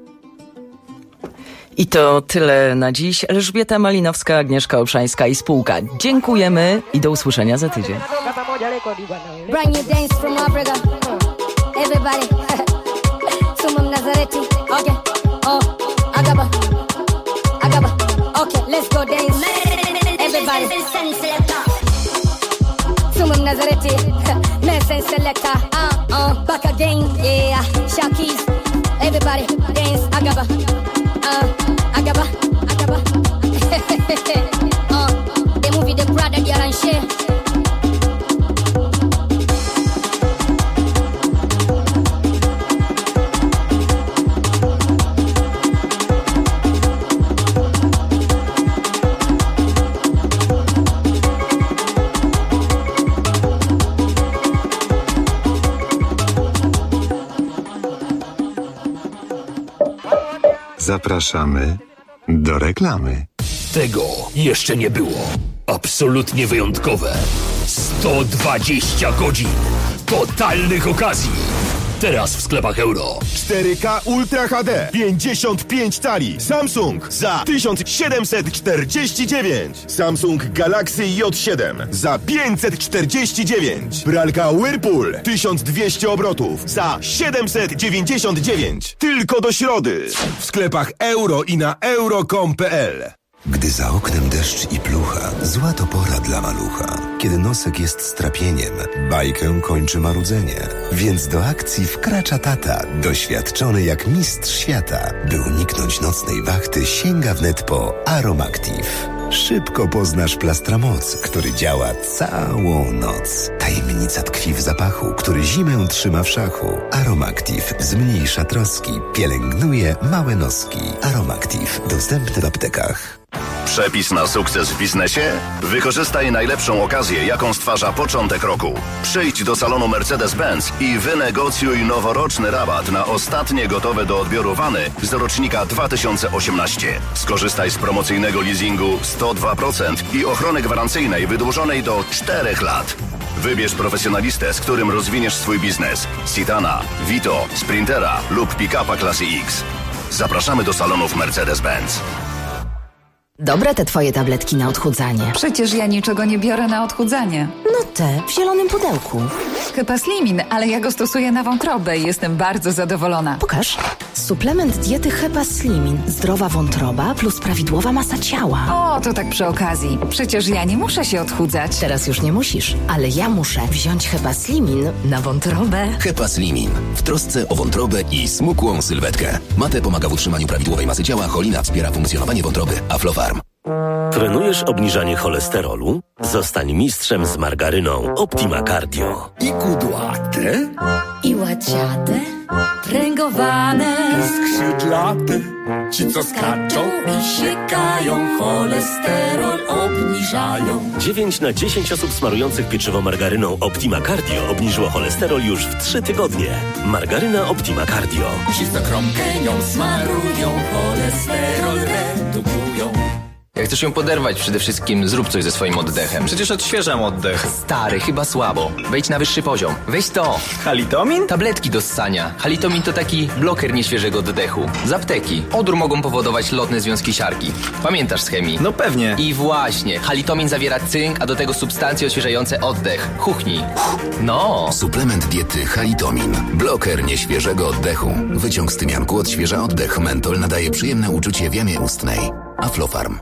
I to tyle na dziś. Elżbieta Malinowska, Agnieszka Olszańska i spółka. Dziękujemy i do usłyszenia za tydzień. Everybody. Maserati, Mercedes selector, uh, uh, back again, yeah. Shakis, everybody dance, Agaba, uh, Agaba, Agaba. uh, they movie the Prada, the Aranche. Zapraszamy do reklamy. Tego jeszcze nie było. Absolutnie wyjątkowe. sto dwadzieścia godzin totalnych okazji. Teraz w sklepach Euro. cztery K Ultra H D pięćdziesiąt pięć cali Samsung za tysiąc siedemset czterdzieści dziewięć. Samsung Galaxy J siedem za pięćset czterdzieści dziewięć. Pralka Whirlpool tysiąc dwieście obrotów za siedemset dziewięćdziesiąt dziewięć. Tylko do środy. W sklepach Euro i na euro kropka com kropka p l. Gdy za oknem deszcz i plucha, zła to pora dla malucha. Kiedy nosek jest strapieniem, bajkę kończy marudzenie. Więc do akcji wkracza tata, doświadczony jak mistrz świata. By uniknąć nocnej wachty, sięga wnet po Aromactive. Szybko poznasz Plastramoc, który działa całą noc. Tajemnica tkwi w zapachu, który zimę trzyma w szachu. Aromactive zmniejsza troski, pielęgnuje małe noski. Aromactive dostępny w aptekach. Przepis na sukces w biznesie? Wykorzystaj najlepszą okazję, jaką stwarza początek roku. Przyjdź do salonu Mercedes-Benz i wynegocjuj noworoczny rabat na ostatnie gotowe do odbioru wany z rocznika dwa tysiące osiemnaście. Skorzystaj z promocyjnego leasingu sto dwa procent i ochrony gwarancyjnej wydłużonej do czterech lat. Wybierz profesjonalistę, z którym rozwiniesz swój biznes. Citana, Vito, Sprintera lub pick-upa klasy X. Zapraszamy do salonów Mercedes-Benz. Dobre te twoje tabletki na odchudzanie. Przecież ja niczego nie biorę na odchudzanie. No te, w zielonym pudełku. Hepaslimin, ale ja go stosuję na wątrobę i jestem bardzo zadowolona. Pokaż. Suplement diety Hepaslimin. Zdrowa wątroba plus prawidłowa masa ciała. O, to tak przy okazji. Przecież ja nie muszę się odchudzać. Teraz już nie musisz, ale ja muszę wziąć Hepaslimin na wątrobę. Hepaslimin. W trosce o wątrobę i smukłą sylwetkę. Mate pomaga w utrzymaniu prawidłowej masy ciała, cholina wspiera funkcjonowanie wątroby, Aflofarm. Trenujesz obniżanie cholesterolu? Zostań mistrzem z margaryną Optima Cardio. I kudłate, I łaciate, pręgowane, skrzydlate, ci co skaczą i siekają, cholesterol obniżają. dziewięć na dziesięć osób smarujących pieczywo margaryną Optima Cardio obniżyło cholesterol już w trzy tygodnie. Margaryna Optima Cardio. Ci co kromkę nią smarują, cholesterol redukują. Jak chcesz ją poderwać, przede wszystkim zrób coś ze swoim oddechem. Przecież odświeżam oddech. Stary, chyba słabo. Wejdź na wyższy poziom. Weź to. Halitomin? Tabletki do ssania. Halitomin to taki bloker nieświeżego oddechu. Z apteki. Odór mogą powodować lotne związki siarki. Pamiętasz z chemii? No pewnie. I właśnie. Halitomin zawiera cynk, a do tego substancje odświeżające oddech. Chuchnij. No. Suplement diety Halitomin. Bloker nieświeżego oddechu. Wyciąg z tymianku odświeża oddech. Mentol nadaje przyjemne uczucie w jamie ustnej. Aflofarm.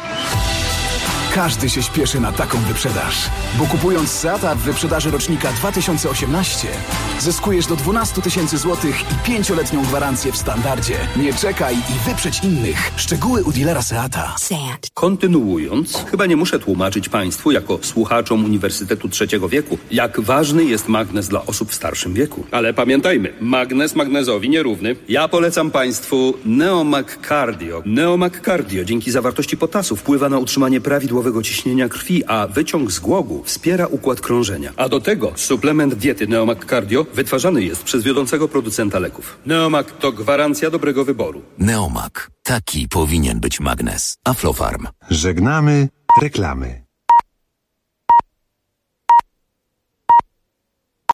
Każdy się śpieszy na taką wyprzedaż, bo kupując Seata w wyprzedaży rocznika dwa tysiące osiemnaście zyskujesz do dwanaście tysięcy złotych i pięcioletnią gwarancję w standardzie. Nie czekaj i wyprzedź innych. Szczegóły u dealera Seata. Seat. Kontynuując, chyba nie muszę tłumaczyć Państwu, jako słuchaczom Uniwersytetu Trzeciego Wieku, jak ważny jest magnez dla osób w starszym wieku. Ale pamiętajmy, magnez magnezowi nierówny. Ja polecam Państwu Neomag Cardio. Neomag Cardio dzięki zawartości potasu wpływa na utrzymanie prawidłowego ciśnienia krwi, a wyciąg z głogu wspiera układ krążenia. A do tego suplement diety Neomag Cardio wytwarzany jest przez wiodącego producenta leków. Neomag to gwarancja dobrego wyboru. Neomag. Taki powinien być magnez. Aflofarm. Żegnamy reklamy.